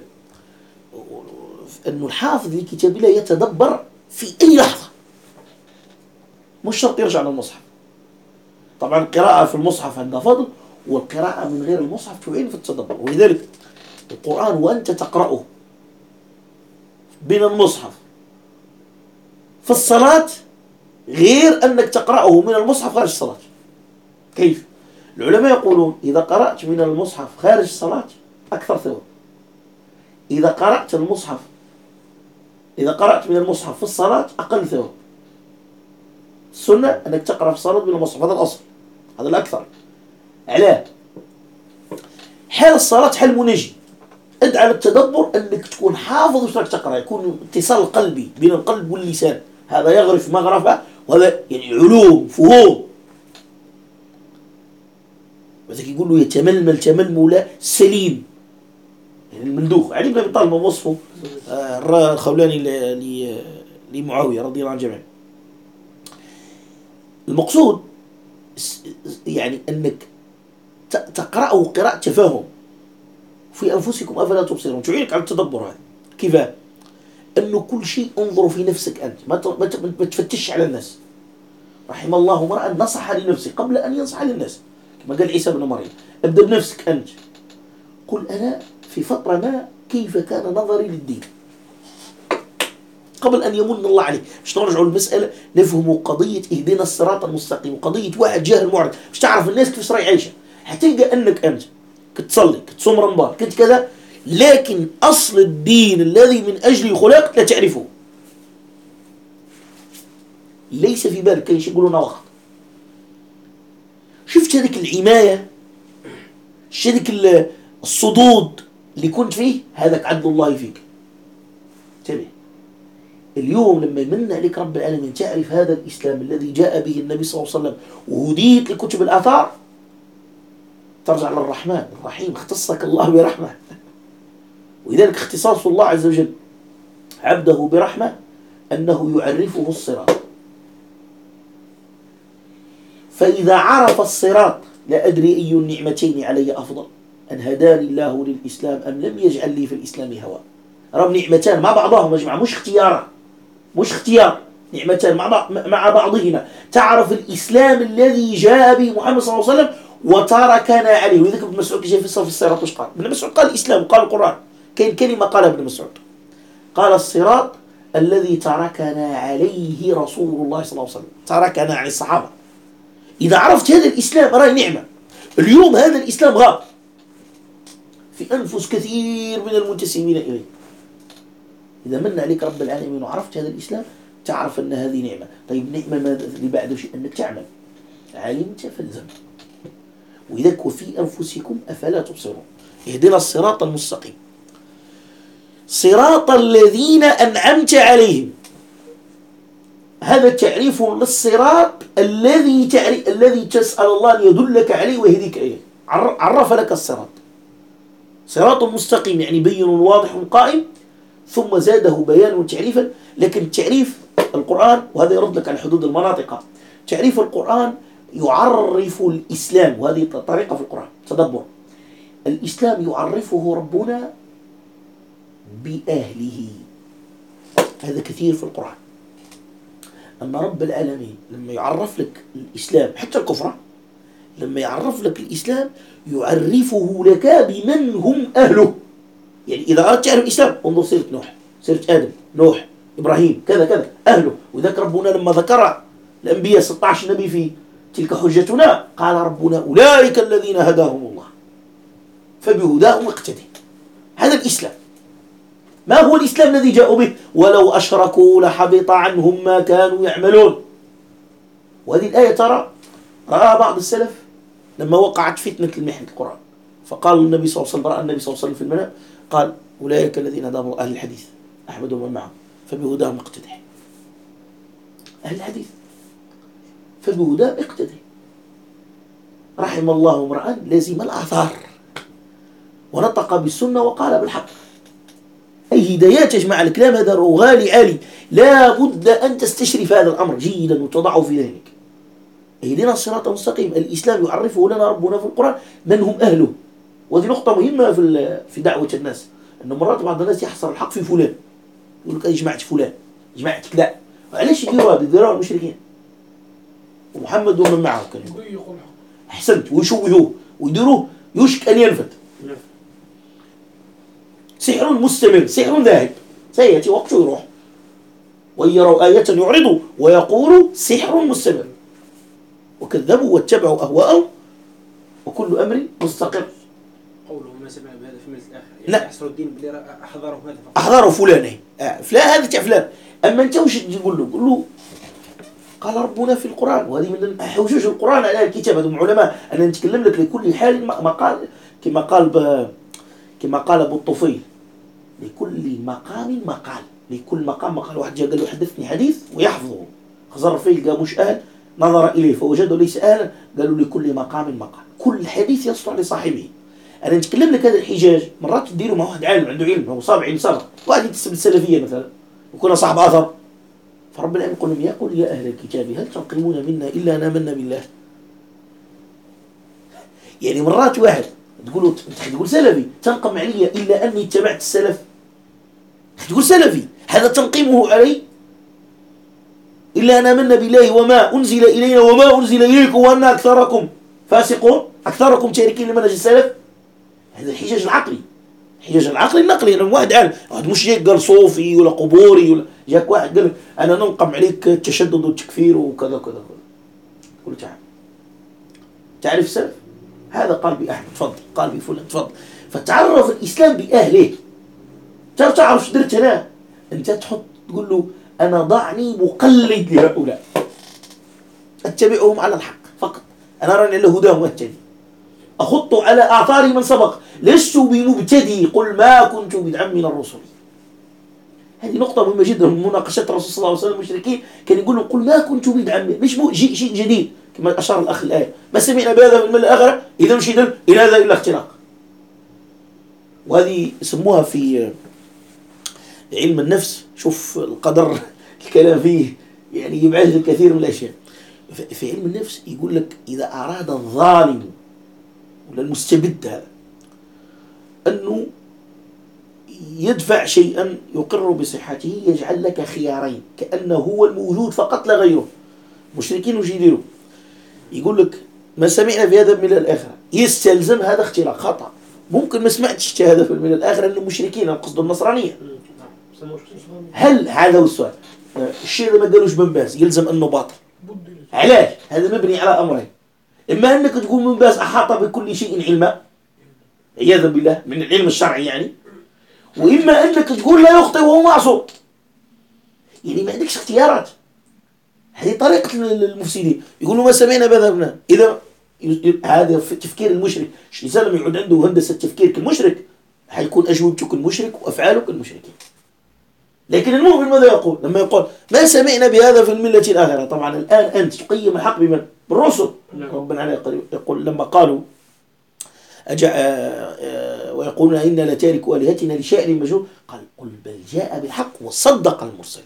أنه الحافظ لكتاب الله يتدبر في أي لحظة، مش شرط يرجع للمصحف. طبعا القراءة في المصحف عندها فضل، والقراءة من غير المصحف تعين في التدبر. ولذلك القرآن وأنت تقرأه بين المصحف في الصلاة غير أنك تقرأه من المصحف خارج الصلاة. كيف؟ العلماء يقولون إذا قرأت من المصحف خارج الصلاة أكثر ثواب. إذا قرأت من المصحف في الصلاة أقل ثواب. السنة أنك تقرأ في الصلاة من المصحف، هذا الأصل، هذا الأكثر. علاه؟ حال الصلاة حال منجي، ادعى للتدبر أنك تكون حافظ وش راك تقرأ، يكون اتصال قلبي بين القلب واللسان، هذا يغرف مغرفة، وهذا يعني علوم فهوم. وذلك يقول له يتململ تململ سليم، يعني المندوخ. علي بن أبي طالب وصفه الخولاني لمعاوية رضي الله عنه جميعا. المقصود يعني أنك تقرأه قراءة تفاهم. في أنفسكم أفلا تبصرون، تعينك على التدبر. هذا كيف؟ أنه كل شيء انظر في نفسك أنت، ما تفتش على الناس. رحم الله امرأ نصح لنفسه قبل أن ينصح للناس، كما قال عيسى بن مريم: ابدأ بنفسك أنت. قل أنا في فترة ما كيف كان نظري للدين قبل أن يمن الله عليه. مش نرجع المسألة نفهم قضية اهدنا الصراط المستقيم، وقضية واحد جاهل معرض، مش تعرف الناس كيف راهي عايشة. حتلقى أنك أنت كنت تصلي، كنت تصوم رمضان، كنت كذا، لكن أصل الدين الذي من أجله خلق لا تعرفه، ليس في بالك. كيش يقولون وقت. شفت هذيك العماية، شفت هذيك الصدود اللي كنت فيه، هذاك عدل الله فيك. انتبه، اليوم لما يمن عليك رب العالمين تعرف هذا الإسلام الذي جاء به النبي صلى الله عليه وسلم، وهديت لكتب الآثار، ترجع للرحمن الرحيم، اختصك الله برحمة. ولذلك اختصاص الله عز وجل عبده برحمة أنه يعرفه الصراط. فإذا عرف الصراط: لا أدري أي النعمتين علي أفضل، أن هداني الله للإسلام أم لم يجعل لي في الإسلام هوى. رب نعمتان مع بعضهم يا جماعة، مش اختيار، نعمتان مع بعضهما. تعرف الإسلام الذي جاء به محمد صلى الله عليه وسلم وتركنا عليه. وذلك ابن مسعود جاء في صف الصراط وش قال؟ ابن مسعود قال الإسلام وقال القرآن. كاين كلمة قالها ابن مسعود، قال الصراط الذي تركنا عليه رسول الله صلى الله عليه وسلم. تركنا عن الصحابة. إذا عرفت هذا الإسلام راي نعمة. اليوم هذا الإسلام غاب في أنفس كثير من المنتسبين إليه. إذا من عليك رب العالمين وعرفت هذا الإسلام تعرف أن هذه نعمة. طيب نعمة ماذا اللي بعده؟ شيء أنك تعمل. علمت فالزم. وإذاك وفي أنفسكم أفلا تبصرون. اهدنا الصراط المستقيم صراط الذين أنعمت عليهم. هذا تعريف للصراط الذي تسأل الله أن يدلك عليه ويهديك إليه. عرف لك الصراط. صراط مستقيم يعني بين واضح قائم، ثم زاده بيان وتعريفا. لكن تعريف القرآن، وهذا يرد لك على حدود المناطق، تعريف القرآن يعرف الإسلام، وهذه طريقة في القرآن تدبر. الإسلام يعرفه ربنا بأهله. هذا كثير في القرآن، أن رب العالمين لما يعرف لك الإسلام حتى الكفر، لما يعرف لك الإسلام يعرفه لك بمن هم أهله. يعني إذا أردت تعرف الإسلام انظر سيرة نوح، سيرة آدم، نوح، إبراهيم، كذا كذا أهله. وذاك ربنا لما ذكر الأنبياء 16 نبي في تلك حجتنا قال ربنا أولئك الذين هداهم الله فبهداهم اقتدي. هذا الإسلام. ما هو الإسلام الذي جاءوا به؟ ولو أشركوا لحبط عنهم ما كانوا يعملون. وهذه الآية ترى رأى بعض السلف لما وقعت فتنة المحن القرآن، فقال النبي صلى الله عليه وسلم، رأى النبي صلى الله عليه وسلم في المنام قال أولئك الذين هداهم أهل الحديث أحمد ومن معهم فبهداهم اقتدي. أهل الحديث فبهداهم اقتدي. رحم الله امرأ لازم الآثار ونطق بالسنة وقال بالحق. أي هدايات يا جماعة. الكلام هذا غالي عالي، لا بد أن تستشرف هذا الأمر جيدا وتضعه في ذهنك. اهدنا الصراط المستقيم. الإسلام يعرفه لنا ربنا في القرآن من هم أهله. وهذه نقطة مهمة في دعوة الناس، أن مرات بعض الناس يحصر الحق في فلان، يقول لك أي جماعة فلان جماعتك. لا، علاش يديروا هذا؟ يديروها المشركين ومحمد ومن معه كانوا أحسنت، ويشوهوه ويديروه يشك أن يلفت. سحر مستمر، سحر ذاهب، سيأتي وقته يروح. وإن يروا آية يعرضوا ويقولوا سحر مستمر، وكذبوا واتبعوا أهواءهم وكل أمر مستقر. قوله ما سمعنا بهذا في المجلس الآخر، يعني لا، يحصر الدين بلي أحضروا هذا فقط. أحضروا فلان فلان هذا تاع فلان. أما أنت وش تقول له؟ قل له قال ربنا في القرآن. وهذه من حجج القرآن على الكتاب. هذا علماء أنا نتكلم لك لكل حال مقال، كما قال أبو الطفيل لكل مقام مقال، لكل مقام مقال. واحد جاء قال له حدثني حديث ويحفظه، خزر فيه قال مش أهل، نظر إليه فوجده ليس أهلا، قالوا لكل مقام مقال. كل حديث يصلح لصاحبه. أنا نتكلم لك هذا الحجاج مرات تديره مع واحد عالم عنده علم، هو صاب علم سبق، واحد يتسب السلفية مثلا ويكون صاحب أثر، فرب العالمين يقول لهم يقول يا أهل الكتاب هل تنقمون منا إلا أن آمنا بالله. يعني مرات واحد تقول سلفي تنقم علي إلا أني اتبعت السلف. تقول سلفي هذا تنقيمه علي إلا أن آمنا بالله وما أنزل إلينا وما أنزل إليكم وأن أكثركم فاسقون، أكثركم تاركين لمنهج السلف. هذا الحجاج العقلي، الحجاج العقلي النقلي. يعني واحد عالم، واحد مش جاك قال صوفي ولا قبوري، ولا جاك واحد قال أنا ننقم عليك التشدد والتكفير وكذا كذا. قل تعال تعرف السلف؟ هذا قال بأحمد تفضل، قال بفلان تفضل. فتعرف الإسلام بأهله. تعرف شو درت هنا؟ أنت تحط تقول له أنا ضعني مقلد لهؤلاء أتبعهم على الحق فقط، أنا أرى أن هداهم أهتدي، أخط على أعثار من سبق، لست بمبتدي، قل ما كنت بدعا من الرسل. هذه نقطة مهمة جدا من مناقشة الرسول صلى الله عليه وسلم المشركين. كان يقول لهم قل ما كنت بدعا، مش شيء جديد كما أشار الأخ الآية، ما سمعنا بهذا من الآخرة إذا مش إذن إلى هذا إلا اختراق. وهذه يسموها في علم النفس، شوف القدر الكلام فيه يعني يبعث الكثير من الأشياء. في علم النفس يقول لك إذا أراد الظالم ولا المستبد هذا أنه يدفع شيئا يقر بصحته يجعل لك خيارين كأنه هو الموجود فقط لا غيره. مشركين وش يديروا؟ يقول لك ما سمعنا في هذا من الآخرة، يستلزم هذا اختلاق خطأ. ممكن ما سمعتش هذا من الآخرة أنه مشركين، القصد النصرانية هل هذا هو السؤال؟ الشيء اللي ما قالوش بن باز يلزم أنه باطل. علاش؟ هذا مبني على أمرين. إما أنك تقول بن باز أحاط بكل شيء علما عياذا بالله من العلم الشرعي يعني، وإما أنك تقول لا يخطئ وهو معصوم. يعني ما عندكش اختيارات. هذه طريقة المفسدين، يقولوا ما سمعنا بهذا. إذا هذا تفكير المشرك، الإنسان لما يعود عنده هندسة تفكير كالمشرك حيكون أجوبته كالمشرك وأفعاله كالمشركين. لكن المؤمن ماذا يقول؟ لما يقول ما سمعنا بهذا في الملة الآخرة، طبعا الآن أنت تقيم الحق بمن؟ بالرسل. ربنا يقول لما قالوا ويقولون إنا لتاركوا آلهتنا لشاعر مجنون، قال قل بل جاء بالحق وصدق المرسلين.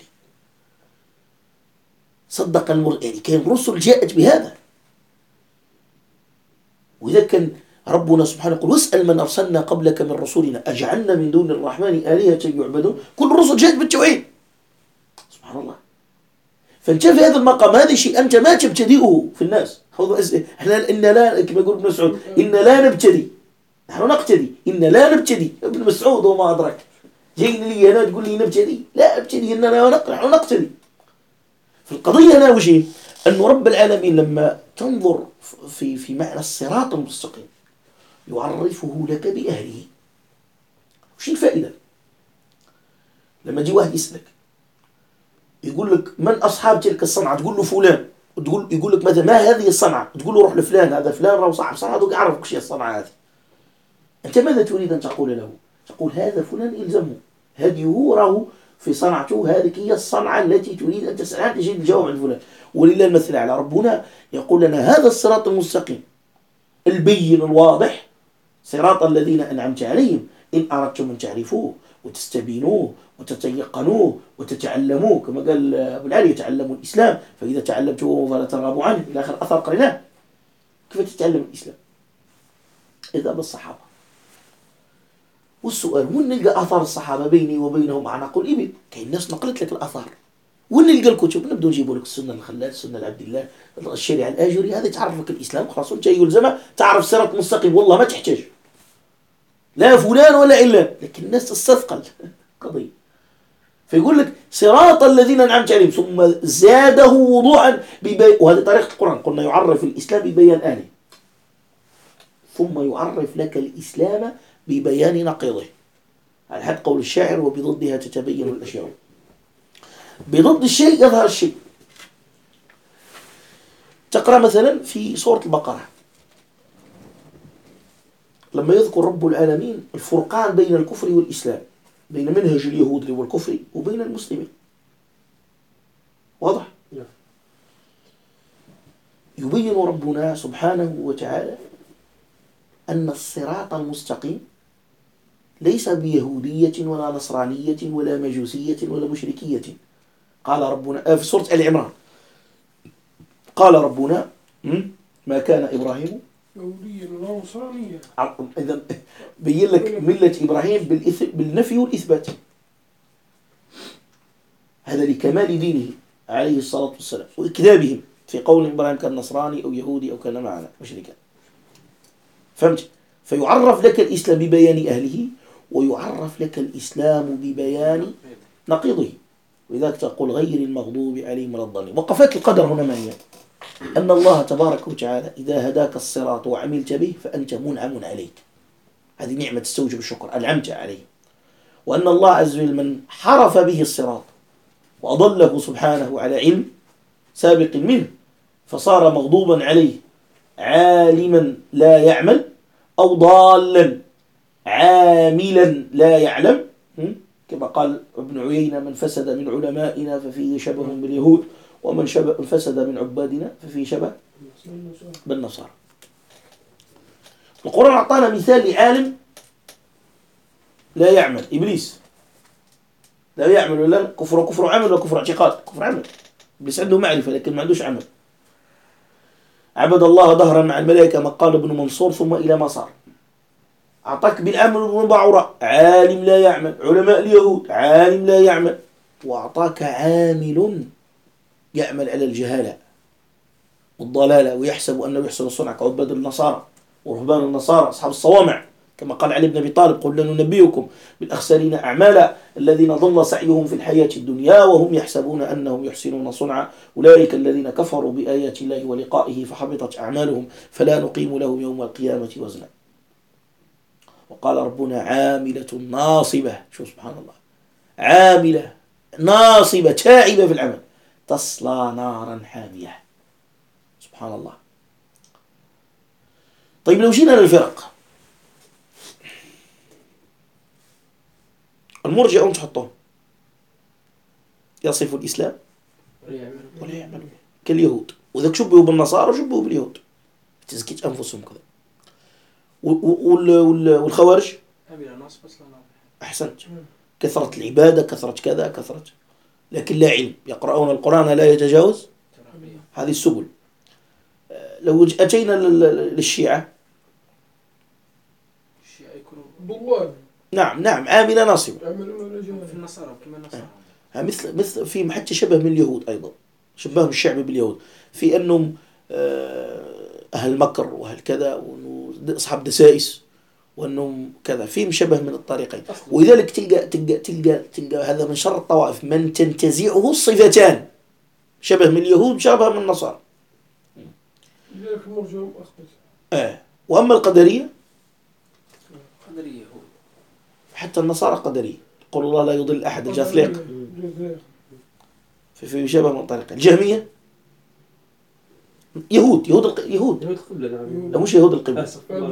صدق يعني كان الرسل جاءت بهذا. وإذا كان ربنا سبحانه يقول واسأل من أرسلنا قبلك من رسولنا أجعلنا من دون الرحمن آلهة يعبدون، كل الرسل جاءت بالتوحيد. سبحان الله. فانت في هذا المقام هذا شيء أنت ما تبتدئه في الناس. احنا إن لا كما يقول ابن مسعود إن لا نبتدي، نحن نقتدي. إن لا نبتدي، ابن مسعود وما أدرك. جايين لي هنا تقول لي نبتدي؟ لا ابتدي، إننا نحن نقتدي. في القضية هنا وجه أن رب العالمين لما تنظر في معنى الصراط المستقيم يعرفه لك بأهله. وش الفائدة؟ لما يجي واحد يسألك يقول لك من أصحاب تلك الصنعة، تقول له فلان، يقول لك مثلا ما هذه الصنعة، تقول له روح لفلان، هذا فلان راه صاحب صنعة يعرفك شيء الصنعة هذه. أنت ماذا تريد أن تقول له؟ تقول هذا فلان إلزمه، هديه راه في صنعته، هذه هي الصنعة التي تريد أن تسألها، تجد الجواب عن فلان. ولله المثل على ربنا يقول لنا هذا الصراط المستقيم البين الواضح صراط الذين أنعمت عليهم إن أردتم أن تعرفوه وتستبينوه وتتيقنوه وتتعلموه، كما قال أبو العالي يتعلموا الإسلام فإذا تعلمتوه فلا ترغبوا عنه إلى آخر أثر قريناه. كيف تتعلم الإسلام؟ إذا بالصحابة. والسؤال وين نلقى آثار الصحابة بيني وبينهم أعناق الإبل؟ كاين الناس نقلت لك الآثار. وين نلقى الكتب؟ نبدو نجيبوا لك السنة الخلال، السنة لعبد الله، الشريعة الآجري، هذه تعرفك الإسلام خلاص. وانت يلزمها تعرف صراط مستقيم، والله ما تحتاج لا فلان ولا علان، لكن الناس تستثقل قضية. فيقول لك صراط الذين أنعمت عليهم، ثم زاده وضوحا وهذه طريقة القرآن. قلنا يعرف الإسلام ببيان آله، ثم يعرف لك الإسلام ببيان نقيضه، على حد قول الشاعر وبضدها تتبين الأشياء. بضد الشيء يظهر الشيء. تقرأ مثلا في سورة البقرة لما يذكر رب العالمين الفرقان بين الكفر والإسلام، بين منهج اليهود والكفر وبين المسلمين. واضح؟ يبين ربنا سبحانه وتعالى أن الصراط المستقيم ليس بيهودية ولا نصرانية ولا مجوسية ولا مشركية. قال ربنا في سورة آل عمران قال ربنا ما كان إبراهيم يهوديا ولا نصرانيا. إذا بين لك ملة إبراهيم بالنفي والإثبات، هذا لكمال دينه عليه الصلاة والسلام وإكذابهم في قول إبراهيم كان نصراني أو يهودي أو كان معنا مشركا. فهمت؟ فيعرف لك الإسلام ببيان أهله، ويعرف لك الإسلام ببيان نقيضه. ولذلك تقول غير المغضوب عليهم ولا الضالين. وقفات القدر هنا ما هي؟ أن الله تبارك وتعالى إذا هداك الصراط وعملت به فأنت منعم عليك، هذه نعمة تستوجب الشكر، أنعمت عليه. وأن الله عز وجل من حرف به الصراط وأضله سبحانه على علم سابق منه فصار مغضوبا عليه عالما لا يعمل، أو ضالا عاملا لا يعلم، كما قال ابن عيينة من فسد من علمائنا ففيه شبه باليهود، ومن فسد من عبادنا ففيه شبه بالنصارى. القرآن أعطانا مثال لعالم لا يعمل، إبليس لا يعمل ولا كفر عمل ولا كفر اعتقاد، كفر عمل. إبليس عنده معرفة لكن ما عندوش عمل. عبد الله دهرا مع الملائكة ما قال ابن منصور ثم إلى ما صار. أعطاك بالعمل ابن بعوراء عالم لا يعمل، علماء اليهود عالم لا يعمل، وأعطاك عامل يعمل على الجهالة والضلالة ويحسب أنه يحسن الصنع كعباد النصارى ورهبان النصارى أصحاب الصوامع، كما قال علي بن أبي طالب قل لننبئكم بالأخسرين أعمالا الذين ضل سعيهم في الحياة الدنيا وهم يحسبون أنهم يحسنون صنعا أولئك الذين كفروا بآيات الله ولقائه فحبطت أعمالهم فلا نقيم لهم يوم القيامة وزنا. وقال ربنا عاملة ناصبة، شو سبحان الله، عاملة ناصبة تائبة في العمل تصلى نارا حامية. سبحان الله. طيب لو جينا للفرق، المرجع وين تحطهم؟ يصفوا الإسلام ولا يعملوا كاليهود، وإذا شبهوا بالنصارى شبهوا باليهود تزكية أنفسهم كذا. والخوارج أحسنت، كثرة العبادة، كثرة كذا، كثرة، لكن لا علم، يقرؤون القرآن لا يتجاوز هذه السبل. لو أتينا للشيعة، ضلال، نعم عاملة ناصبة في النصارى كما النصارى، مثل في حتى شبه من اليهود أيضا، شبههم الشعب باليهود في أنهم أهل مكر وأهل كذا وأنه أصحاب دسائس وأنهم كذا، فيهم شبه من الطريقين. ولذلك تلقى هذا من شر الطوائف من تنتزعه الصفتان، شبه من اليهود شبه من النصارى. لذلك المرجع أخبث. وأما القدرية هو حتى النصارى قدرية، يقول الله لا يضل أحد الجاثليق، في شبه من الطريقين. الجهمية يهود القبلة، لا مش يهود القبلة،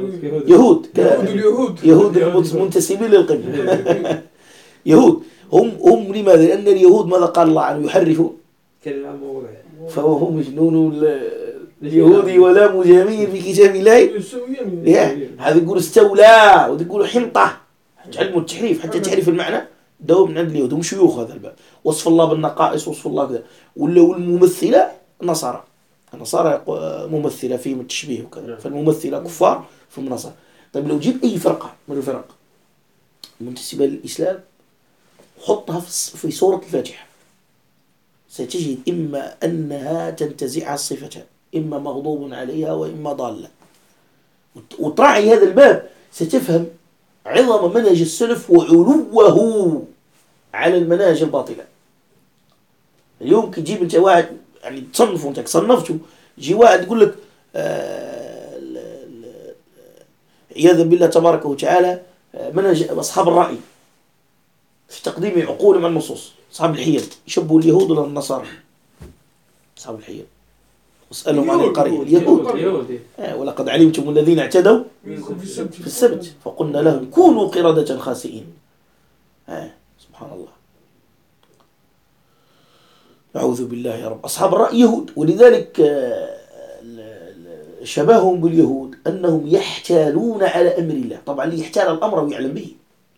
يهود المنتسبين للقبلة. يهود هم لماذا؟ لأن اليهود ماذا قال الله عنه؟ يحرفون فهو مجنون اليهودي ولا مجامير في كتاب الله. هذا يقول استولى، وده يقول حنطة، علم التحريف حتى تحريف المعنى دوم من عند اليهود، هم شيوخ هذا الباب. وصف الله بالنقائص، وصف الله كذا. والممثلة النصارى ممثلة فيهم التشبيه وكذا، فالممثلة كفار في النصارى. طيب لو جيب أي فرقة من الفرق منتسبة للإسلام حطها في سورة الفاتحة، ستجد إما أنها تنتزعها الصفتان، إما مغضوب عليها وإما ضالة. وتراعي هذا الباب ستفهم عظم منهج السلف وعلوه على المناهج الباطلة. اليوم كتجيب أنت واحد يعني تصنفه، أنت صنفته، يجي واحد يقول لك عياذا بالله تبارك وتعالى منهج أصحاب الرأي في تقديم عقولهم على النصوص، أصحاب الحيل، يشبهوا اليهود ولا النصارى؟ أصحاب الحيل، واسألهم عن القرية، اليهود. ولقد علمتم الذين اعتدوا في السبت فقلنا لهم كونوا قردة خاسئين. سبحان الله، أعوذ بالله يا رب. أصحاب الرأي يهود، ولذلك شبههم باليهود أنهم يحتالون على أمر الله. طبعا اللي يحتال الأمر ويعلم به،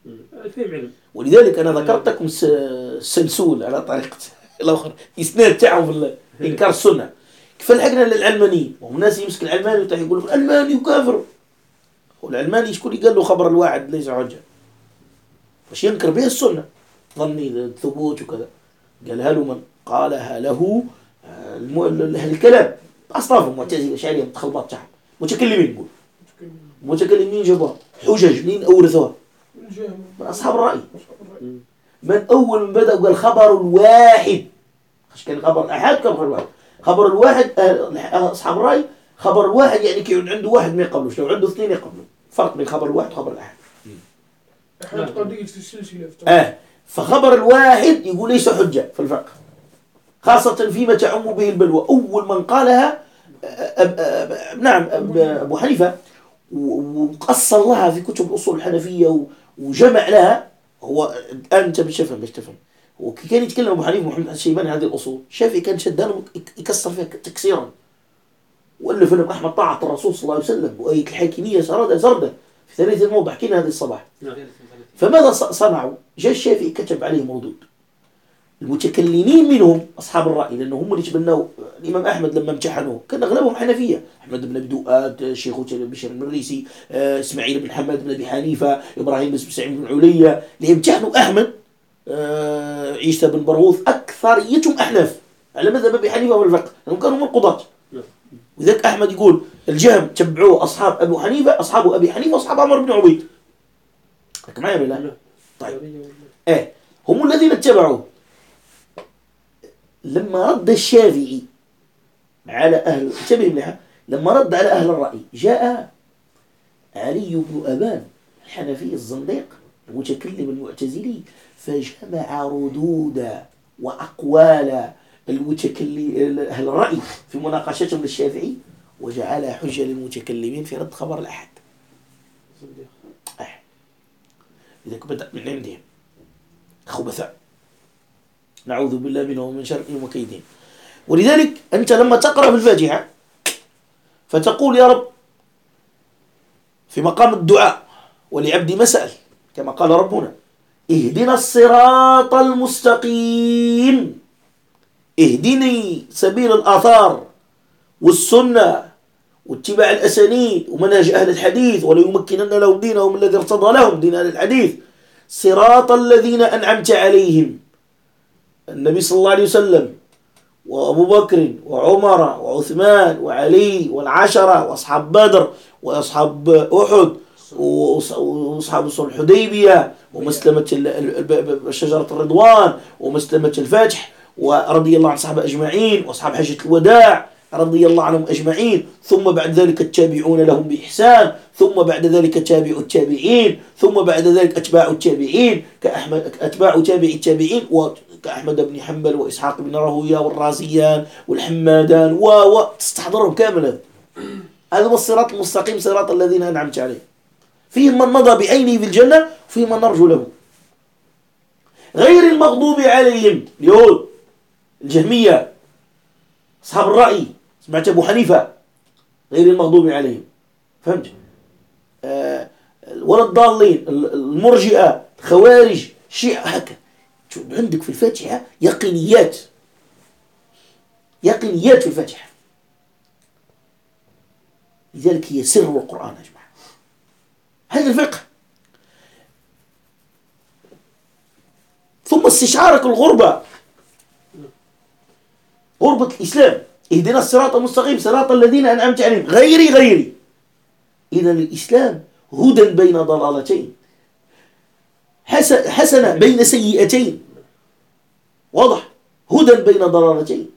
ولذلك أنا ذكرت لكم السلسول على طريقة الأخرى إسناد تعهم في إنكار السنة. كيف لحقنا للعلمانيين؟ وهم ناس يمسك العلماني ويقول العلماني وكافر، والعلماني شكون قال له خبر الواحد ليس حجة، باش ينكر به السنة ظني الثبوت وكذا. قالها له من قالها له الكلام أصنافهم معتزلة أشعرية متخلطات تاعهم متكلمين، نقول متكلمين جابوها حجج منين أورثوها؟ من أصحاب الرأي. من أول من بدأ قال خبر الواحد، مش كان خبر أحد، كان خبر الواحد. خبر الواحد أصحاب الرأي خبر الواحد يعني كي عنده واحد ما يقبلوش، لو عنده اثنين يقبلوا. فرق بين خبر الواحد وخبر الأحد. أحد قضية في السلسلة. فخبر الواحد يقول ليس حجة في الفقه، خاصة فيما تعم به البلوى. أول من قالها نعم أبو حنيفة، وقصر لها في كتب الأصول الحنفية وجمع لها. هو أنت باش تفهم وكي كان يتكلم أبو حنيفة محمد الشيباني هذه الأصول، الشافعي كان شدانه يكسر فيها تكسيرا. وألا فيلم أحمد طاعة الرسول صلى الله عليه وسلم وآية الحاكمية زردة في 3 موضع حكينا هذه الصباح. فماذا صنعوا؟ جاء الشافعي كتب عليه مردود. المتكلمين منهم أصحاب الرأي، لأنه هم اللي تبنوا الإمام أحمد لما امتحنوه كان أغلبهم حنفية، أحمد بن أبي دؤاد، الشيخ بشير المريسي، إسماعيل بن حماد بن أبي حنيفة، إبراهيم بن سعيد بن عليا، اللي امتحنوا أحمد، عيسى بن برغوث، أكثريتهم أحناف على مذهب أبي حنيفة والفقه، لأنهم كانوا من القضاة. وذلك أحمد يقول الجهم تبعوه أصحاب أبي حنيفة، أصحاب أبي حنيفة وأصحاب عمر بن عبيد، معي ولا لا؟ طيب هم الذين اتبعوه. لما رد الشافعي على أهل لما رد على أهل الرأي جاء علي بن أبان الحنفي الزنديق المتكلم المعتزلي فجمع ردود وأقوال أهل الرأي في مناقشتهم للشافعي وجعلها حجة للمتكلمين في رد خبر الأحد. إذا بدأ من عندهم خبثاء نعوذ بالله منهم ومن شرهم وكيدهم. ولذلك أنت لما تقرأ في الفاتحة فتقول يا رب في مقام الدعاء ولعبدي مسأل كما قال ربنا اهدنا الصراط المستقيم، اهدني سبيل الآثار والسنة واتباع الأسانيد ومنهج أهل الحديث وليمكنن لهم دينهم الذي ارتضى لهم دين أهل الحديث صراط الذين أنعمت عليهم، النبي صلى الله عليه وسلم وأبو بكر وعمر وعثمان وعلي والعشرة وأصحاب بدر وأصحاب أحد وأصحاب صلح الحديبية ومسلمة شجرة الرضوان ومسلمة الفتح ورضي الله عن الصحابة أجمعين وأصحاب حجة الوداع رضي الله عنهم أجمعين، ثم بعد ذلك التابعون لهم بإحسان، ثم بعد ذلك تابع التابعين، ثم بعد ذلك أتباع التابعين أتباع تابع التابعين كأحمد بن حنبل وإسحاق بن راهويه والرازيان والحمادان تستحضرهم كاملا. هذا هو الصراط المستقيم صراط الذين أنعمت عليهم، فيهم من مضى بعينه في الجنة وفيهم من نرجو له، غير المغضوب عليهم اليهود الجهمية أصحاب الرأي، سمعت أبو حنيفة غير المغضوب عليهم، فهمت؟ ولا الضالين المرجئة الخوارج الشيعة هكذا. عندك في الفاتحة يقينيات في الفاتحة، لذلك هي سر القرآن يا جماعة. هذا الفقه. ثم استشعارك الغربة، غربة الإسلام، اهدنا الصراط المستقيم صراط الذين أنعمت عليهم غيري. إذا الإسلام هدى بين ضلالتين، حسنة بين سيئتين، واضح، هدى بين ضلالتين،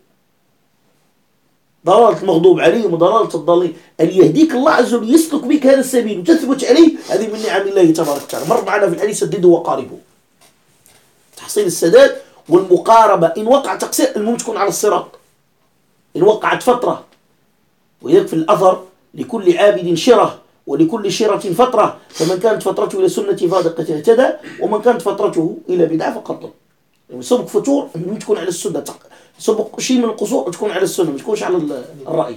ضلالة المغضوب عليهم وضلالة الضالين. أن يهديك الله عز وجل يسلك بك هذا السبيل وتثبت عليه، هذه من نعم الله تبارك وتعالى. مر معنا في الحديث سددوا وقاربوا، تحصيل السداد والمقاربة. إن وقع تقصير المهم تكون على الصراط، إن وقعت فترة، ويكفي الأثر لكل عابد شرة ولكل شرة فترة، فمن كانت فترته إلى سنة فاضقة اهتدى ومن كانت فترته إلى بدعة فقد ضل. يعني سبق فتور المهم تكون على السنة، سبق شيء من القصور تكون على السنة، ما تكونش على الرأي.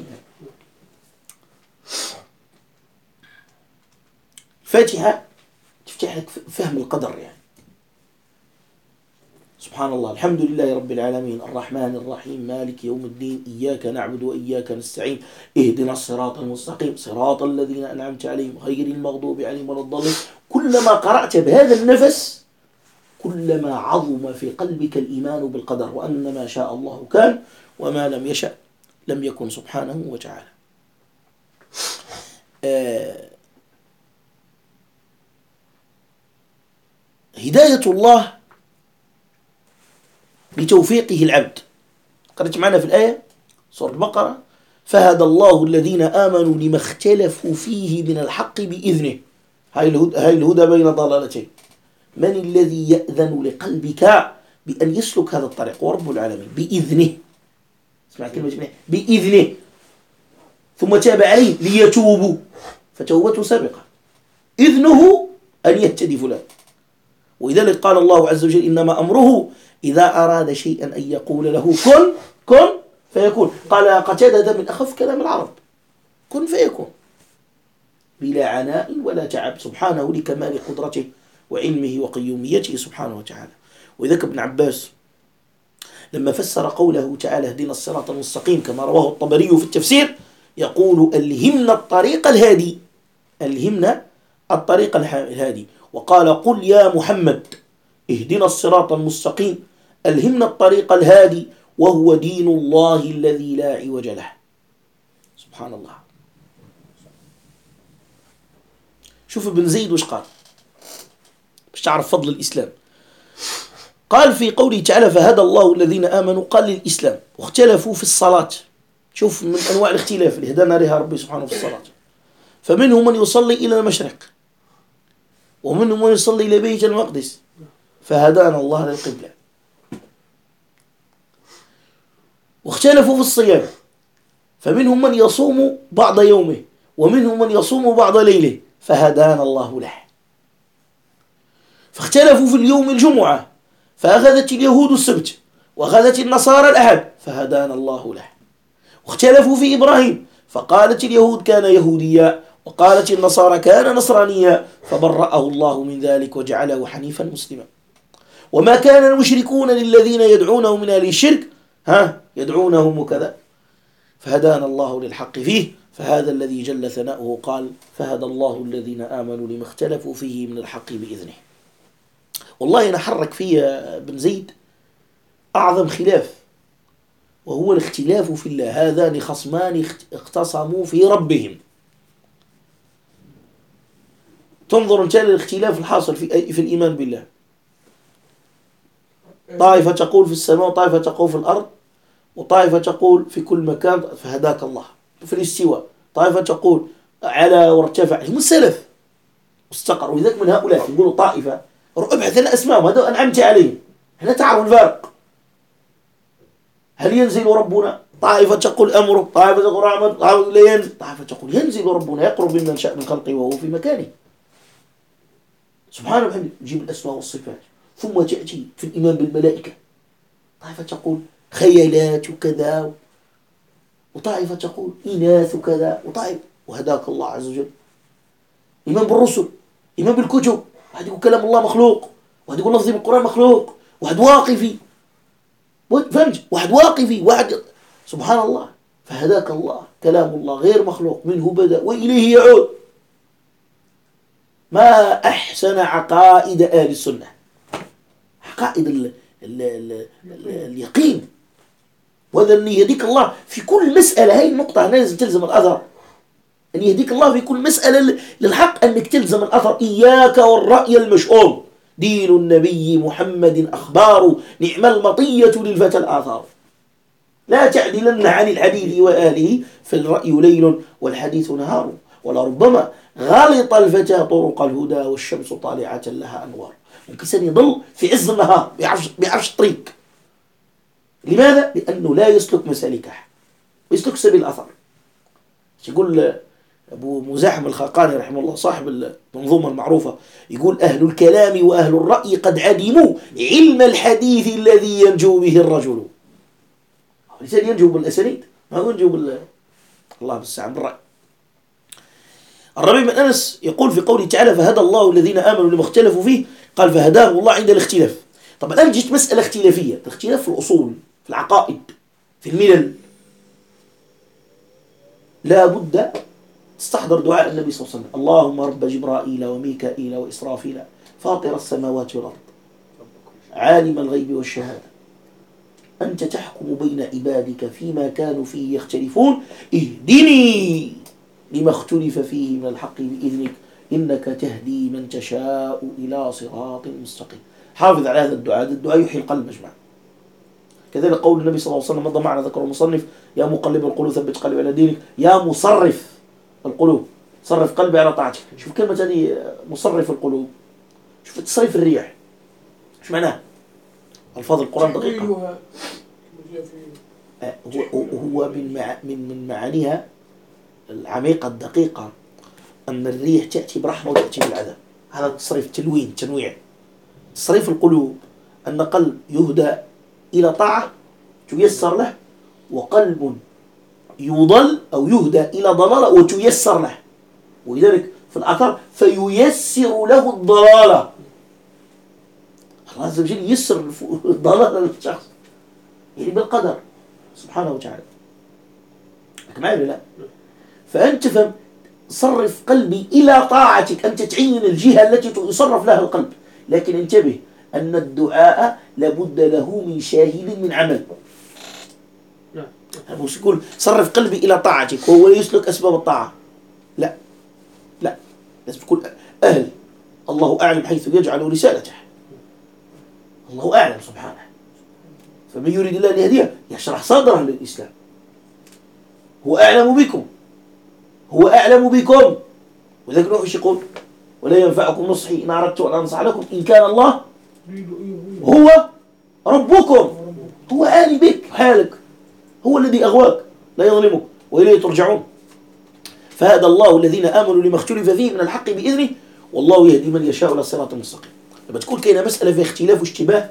الفاتحة تفتح لك فهم القدر يعني. سبحان الله، الحمد لله رب العالمين الرحمن الرحيم مالك يوم الدين إياك نعبد وإياك نستعين اهدنا الصراط المستقيم صراط الذين أنعمت عليهم غير المغضوب عليهم ولا الضالين. كلما قرأت بهذا النفس كلما عظم في قلبك الإيمان بالقدر، وأن ما شاء الله كان وما لم يشأ لم يكن سبحانه وتعالى. هداية الله لتوفيقه العبد. قرأت معنا في الآية سورة البقرة فهدى الله الذين آمنوا لما اختلفوا فيه من الحق بإذنه. هاي الهدى بين ضلالتين. من الذي يأذن لقلبك بأن يسلك هذا الطريق؟ ورب العالمين بإذنه. اسمع كلمة جميلة، بإذنه. ثم تاب عليه ليتوبوا فتوبته سابقة، إذنه أن يهتدي فلان. ولذلك قال الله عز وجل إنما أمره إذا أراد شيئا أن يقول له كن فيكون. قال قتادة من أخف كلام العرب، كن فيكون، بلا عناء ولا تعب، سبحانه لكمال قدرته وعلمه وقيوميته سبحانه وتعالى. وذلك ابن عباس لما فسر قوله تعالى اهدنا الصراط المستقيم كما رواه الطبري في التفسير يقول ألهمنا الطريق الهادي، ألهمنا الطريق الهادي. وقال قل يا محمد اهدنا الصراط المستقيم ألهمنا الطريق الهادي وهو دين الله الذي لا عوج له. سبحان الله. شوف ابن زيد وش قال، تعرف فضل الإسلام. قال في قوله تعالى فهدى الله الذين آمنوا، قال للإسلام، واختلفوا في الصلاة. شوف من أنواع الاختلاف اللي هدانا لها ربي سبحانه في الصلاة. فمنهم من يصلي إلى المشرق، ومنهم من يصلي إلى بيت المقدس، فهدانا الله للقبلة. واختلفوا في الصيام، فمنهم من يصوم بعض يومه، ومنهم من يصوم بعض ليله، فهدانا الله له. فاختلفوا في اليوم الجمعة، فأخذت اليهود السبت وأخذت النصارى الأحد، فهدانا الله له. واختلفوا في إبراهيم، فقالت اليهود كان يهوديا، وقالت النصارى كان نصرانيا، فبرأه الله من ذلك وجعله حنيفا مسلما. وما كان المشركون للذين يدعونه من أهل الشرك يدعونهم وكذا، فهدانا الله للحق فيه. فهذا الذي جل ثناؤه قال فهدى الله الذين آمنوا لما اختلفوا فيه من الحق بإذنه. والله أنا حرك فيها بن زيد أعظم خلاف، وهو الاختلاف في الله. هذان خصمان اختصموا في ربهم. تنظر انت الاختلاف الحاصل في الإيمان بالله. طائفة تقول في السماء، وطائفة تقول في الأرض، وطائفة تقول في كل مكان، فهداك الله. في الاستواء طائفة تقول على وارتفع، هم السلف واستقر. وذلك من هؤلاء يقولوا طائفة ابحث عن أسمائهم، هذا أنعمت عليهم، هنا تعرف الفارق. هل ينزل ربنا؟ طائفة تقول أمره، طائفة تقول رحمة، طائفة تقول ينزل ربنا يقرب ممن شاء من خلقه وهو في مكانه سبحانه وتعالى. يجيب الأسماء والصفات. ثم تأتي في الإيمان بالملائكة، طائفة تقول خيالات وكذا، وطائفة تقول إناث وكذا، وطائفة وهداك الله عز وجل. إيمان بالرسل، إيمان بالكتب، واحد يقول كلام الله مخلوق، واحد يقول لفظ بالقرآن مخلوق، واحد واقفي، فهمت؟ واحد واقفي، واحد سبحان الله. فهداك الله، كلام الله غير مخلوق، منه بدأ وإليه يعود. ما أحسن عقائد أهل السنة، عقائد اليقين. وهذا أن يهديك الله في كل مسألة. هاي النقطة لازم تلزم الأثر، أن يهديك الله في كل مسألة للحق، أنك تلزم الأثر. إياك والرأي المشؤوم، دين النبي محمد أخبار، نعم المطية للفتى الآثار. لا تعدلن عن الحديث وآله، فالرأي ليل والحديث نهار، ولربما غلط الفتى طرق الهدى، والشمس طالعة لها أنوار. ممكن سن يضل في عز النهار بيعرفش الطريق. لماذا؟ لأنه لا يسلك مسالكه، يسلك سبيل الأثر. يقول أبو مزاحم الخاقاني رحمه الله صاحب المنظومة المعروفة، يقول أهل الكلام وأهل الرأي قد عدموا علم الحديث الذي ينجو به الرجل. الإنسان ينجو بالأسانيد، ما ينجو الله بالسعام بالرأي. الربيع بن أنس يقول في قوله تعالى فهدى الله الذين آمنوا لما اختلفوا فيه، قال فهداهم الله عند الاختلاف. طب الآن جيت مسألة اختلافية، الاختلاف في الأصول، في العقائد، في الملل. لا بد تستحضر دعاء النبي صلى الله عليه وسلم: اللهم رب جبرائيل وميكائيل وإسرافيل فاطر السماوات والأرض عالم الغيب والشهادة أنت تحكم بين عبادك فيما كانوا فيه يختلفون اهدني لما اختلف فيه من الحق بإذنك إنك تهدي من تشاء إلى صراط مستقيم. حافظ على هذا الدعاء، هذا الدعاء يحيي القلب مجمع. كذلك قول النبي صلى الله عليه وسلم مضى معنا ذكر المصنف: يا مقلب القلوب ثبت قلبي على دينك، يا مصرف القلوب صرف قلبي على طاعتك. شوف كلمة هذه مصرف القلوب، شوف تصريف الريح ايش معناه؟ ألفاظ القرآن دقيقة. هو من معانيها العميقة الدقيقة أن الريح تأتي برحمة وتأتي بالعذاب. هذا تصريف تلوين تنويع. تصريف القلوب أن قلب يهدى إلى طاعة تيسر له، وقلب يضل أو يهدى إلى ضلالة وتيسر له. ولذلك في الآثار فييسر له الضلالة. الله عز وجل يسر الضلالة للشخص يعني بالقدر سبحانه وتعالى. معي ولا لا؟ فأنت فهم صرف قلبي إلى طاعتك، أنت تعين الجهة التي يصرف لها القلب. لكن انتبه أن الدعاء لابد له من شاهد من عمل. مش يقول صرف قلبي إلى طاعتك وهو يسلك أسباب الطاعة، لا لازم تكون أهل. الله الله أعلم حيث يجعل رسالته، الله أعلم سبحانه. فمن يريد الله ليهديه يشرح صدره للإسلام. هو أعلم بكم، هو أعلم بكم. وذلك نوح يقول ولا ينفعكم نصحي إن أردت أن أنصح لكم إن كان الله هو ربكم، هو عالم بك حالك، هو الذي أغواك لا يظلمك وإليه ترجعون. فهذا الله الذين آمنوا لما اختلف فيه من الحق بإذنه والله يهدي من يشاء إلى الصراط المستقيم. لما تكون كاينة مسألة في اختلاف واشتباه،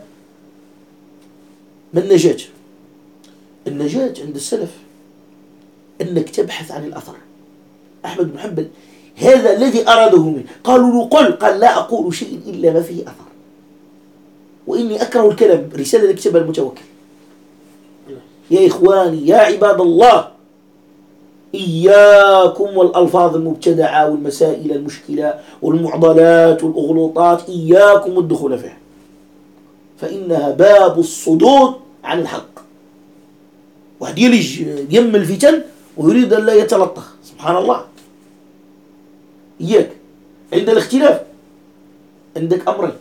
ما النجاة؟ النجاة عند السلف أنك تبحث عن الأثر. أحمد بن حنبل هذا الذي أراده منه، قالوا له قل، قال لا أقول شيء إلا ما فيه أثر، وإني أكره الكلام. رسالة يكتبها المتوكل. يا إخواني يا عباد الله، إياكم والألفاظ المبتدعة والمسائل المشكلة والمعضلات والأغلوطات، إياكم الدخول فيها، فإنها باب الصدود عن الحق. واحد يلج يم الفتن ويريد أن لا يتلطخ، سبحان الله. إياك عند الاختلاف عندك أمرين،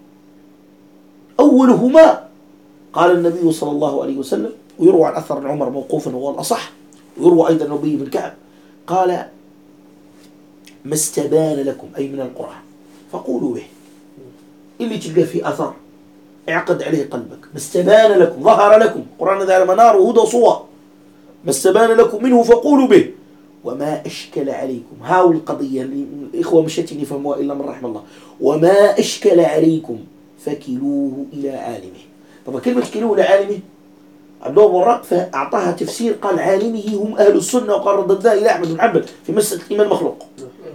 أولهما قال النبي صلى الله عليه وسلم، ويروى عن أثر عمر موقوفا وهو الأصح، ويروى أيضا النبي بن كعب قال ما استبان لكم أي من القرآن فقولوا به. اللي تلقى فيه أثر اعقد عليه قلبك. ما استبان لكم، ظهر لكم، القرآن ذا على منار وهدى صور، ما استبان لكم منه فقولوا به وما أشكل عليكم. هاو القضية اللي الإخوة مشتين يفهموها إلا من رحم الله. وما أشكل عليكم فكلوه إلى عالمه. طبعا كلمة كلوه إلى عالمه عبد الله بن رقفة أعطاها تفسير، قال عالمه هم أهل السنة، وقال رددها إلى أحمد بن حنبل في مسألة الإيمان المخلوق.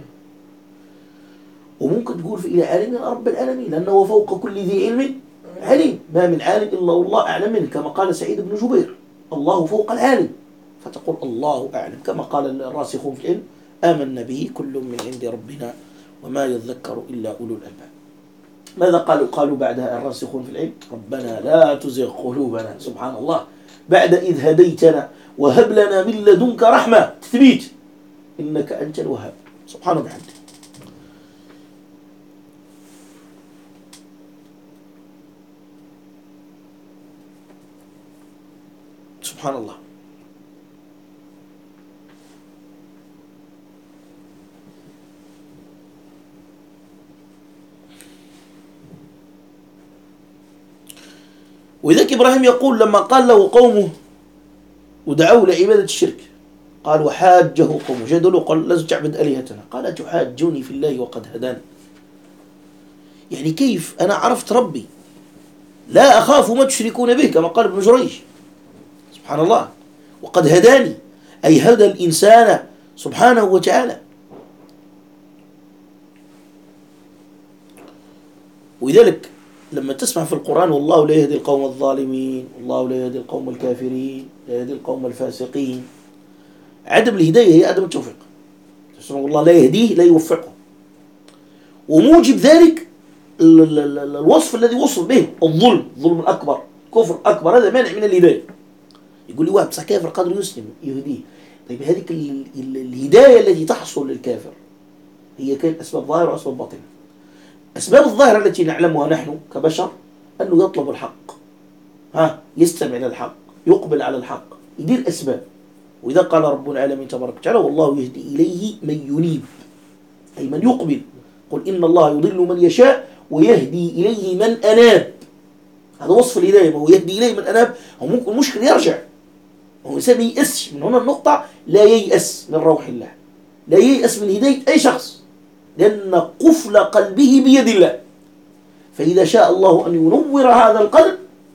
وممكن تقول في إلى عالمه رب العالمين، لأنه فوق كل ذي علم عليم، ما من عالم إلا الله أعلم منه، كما قال سعيد بن جبير الله فوق العالم، فتقول الله أعلم، كما قال الراسخون في العلم آمنا به كل من عند ربنا وما يذكر إلا أولو الألباب. ماذا قالوا بعدها الراسخون في العلم؟ ربنا لا تزغ قلوبنا، سبحان الله، بعد إذ هديتنا وهب لنا من لدنك رحمة، تثبيت، إنك أنت الوهاب، سبحانه وبحمده. سبحان الله. وذلك إبراهيم يقول لما قال له قومه ودعوه لعبادة الشرك، قال وحاجه قومه جدلوا، قال لازم تعبد آلهتنا، قال تحاجوني في الله وقد هدان. يعني كيف أنا عرفت ربي لا أخاف ما تشركون به، كما قال ابن جريج، سبحان الله، وقد هداني أي هدى الإنسان سبحانه وتعالى. ولذلك لما تسمع في القرآن والله لا يهدي القوم الظالمين، والله لا يهدي القوم الكافرين، لا يهدي القوم الفاسقين، عدم الهداية هي عدم التوفيق. تسمع والله لا يهديه لا يوفقه، وموجب ذلك الوصف الذي وصف به الظلم الأكبر، كفر أكبر، هذا مانع من الهداية. يقول لي واحد بصح كافر قادر يسلم يهديه. طيب هذه الهداية التي تحصل للكافر هي كانت أسباب ظاهرة وأسباب باطنة. أسباب الظاهرة التي نعلمها نحن كبشر أنه يطلب الحق، يستمع إلى الحق، يقبل على الحق، يدير أسباب. وإذا قال رب العالمين تبارك وتعالى والله يهدي إليه من ينيب، أي من يقبل، قل إن الله يضل من يشاء ويهدي إليه من أناب. هذا وصف الهداية، ما هو يهدي إليه من أناب. هو ممكن مشكل يرجع، هو إنسان ما ييأسش. من هنا النقطة لا ييأس من روح الله، لا ييأس من هداية أي شخص، لأن قفل قلبه بيد الله. فإذا شاء الله أن ينور هذا القلب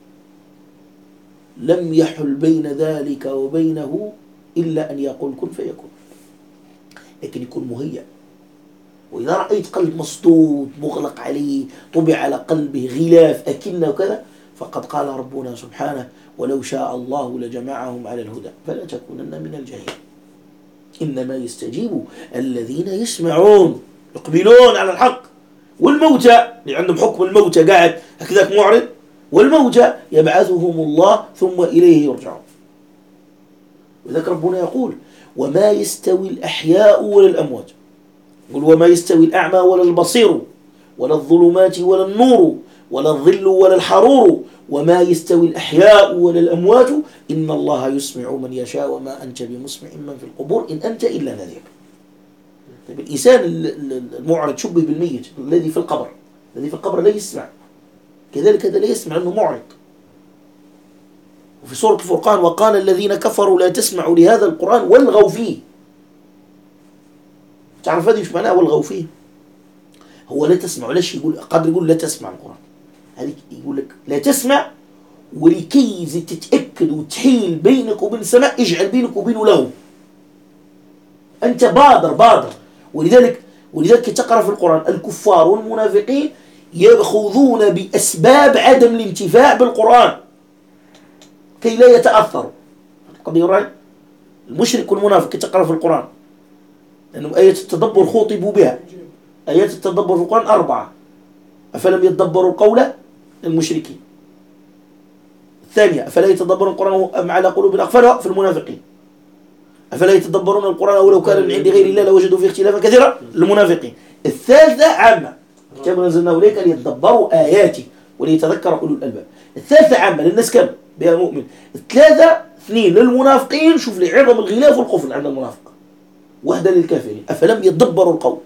لم يحل بين ذلك وبينه إلا أن يقول كن فيكون، لكن يكون مهيأ. وإذا رأيت قلب مصدود مغلق عليه، طبع على قلبه غلاف أكنة وكذا، فقد قال ربنا سبحانه ولو شاء الله لجمعهم على الهدى فلا تكونن من الجاهلين، إنما يستجيب الذين يسمعون يقبلون على الحق. والموتى اللي عندهم حكم الموتى قاعد هكذاك معرض، والموتى يبعثهم الله ثم إليه يرجعون. وذلك ربنا يقول وما يستوي الأحياء ولا الأموات، يقول وما يستوي الأعمى ولا البصير ولا الظلمات ولا النور ولا الظل ولا الحرور وما يستوي الأحياء ولا الأموات إن الله يسمع من يشاء وما أنت بمسمع من في القبور إن أنت إلا نذير. طيب الإنسان المعرض شبه بالميت الذي في القبر، الذي في القبر لا يسمع، كذلك هذا لا يسمع أنه معرض. وفي سورة الفرقان وقال الذين كفروا لا تسمعوا لهذا القرآن والغوا فيه. تعرف هذه مش معناها والغوا فيه؟ هو لا تسمع، ليش يقول قدر يقول لا تسمع القرآن، هذه يقول لك لا تسمع ولكي تتأكد وتحيل بينك وبين السماع اجعل بينك وبينه لغو. أنت بادر ولذلك تقرأ في القرآن الكفار والمنافقين يأخذون بأسباب عدم الانتفاع بالقرآن كي لا يتأثروا. القضية رأي المشرك والمنافق تقرأ في القرآن لأنه آيات التدبر خوطبوا بها. آيات التدبر في القرآن 4 أفلم يتدبروا القول المشركين. الثانية أفلا يتدبرون القرآن أم على قلوب أقفالها في المنافقين. أفلا يتدبرون القرآن ولو كان من عند غير الله لوجدوا فيه اختلافا كثيرا المنافقين. الثالثة عامة كتاب أنزلناه إليك ليتدبروا آياته وليتذكر أولو الألباب. الثالثة عامة للناس كم بها مؤمن. الثلاثة 2 للمنافقين. شوف لي عظم الغلاف والقفل عند المنافق. واحدة للكافرين أفلم يتدبروا القول.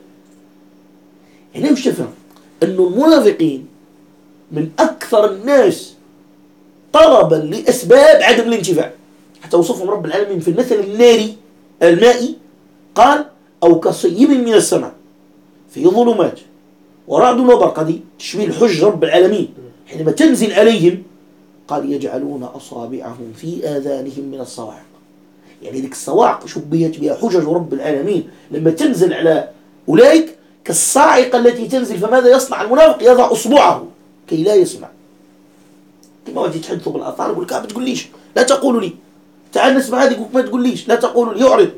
هنا مش تفهم أنه المنافقين من أكثر الناس طلبا لأسباب عدم الانتفاع. حتى وصفهم رب العالمين في المثل الناري المائي قال أو كصيب من السماء في ظلمات ورعد وبرق. هذه تشبيه الحج رب العالمين حينما تنزل عليهم قال يجعلون أصابعهم في آذانهم من الصواعق. يعني ذيك الصواعق شبهت بها حجج رب العالمين لما تنزل على أولئك كالصاعقة التي تنزل. فماذا يصنع المنافق؟ يضع أصبعه كي لا يسمع. كما وجدت تحدثوا بالأطار يقول لك ما تقوليش لا تقولوا لي تعال نسمع هذه ما تقوليش لا تقولوا لي يعرض.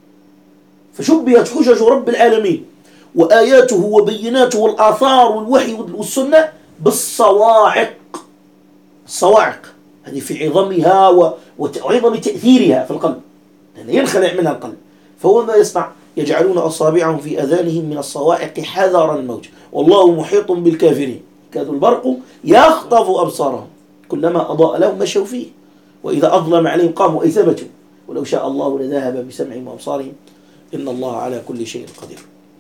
فشبهت حجج رب العالمين وآياته وبيناته والآثار والوحي والسنة بالصواعق. الصواعق هذه في عظمها وعظم تأثيرها في القلب لأن ينخلع منها القلب. فهو ما يصنع يجعلون أصابعهم في أذانهم من الصواعق حذر الموت والله محيط بالكافرين كاد البرق يخطف أبصارهم كلما أضاء لهم مشوا فيه وإذا أظلم عليهم قاموا أي ثبتوا ولو شاء الله لذهب بسمعهم وأبصارهم إن الله على كل شيء قدير.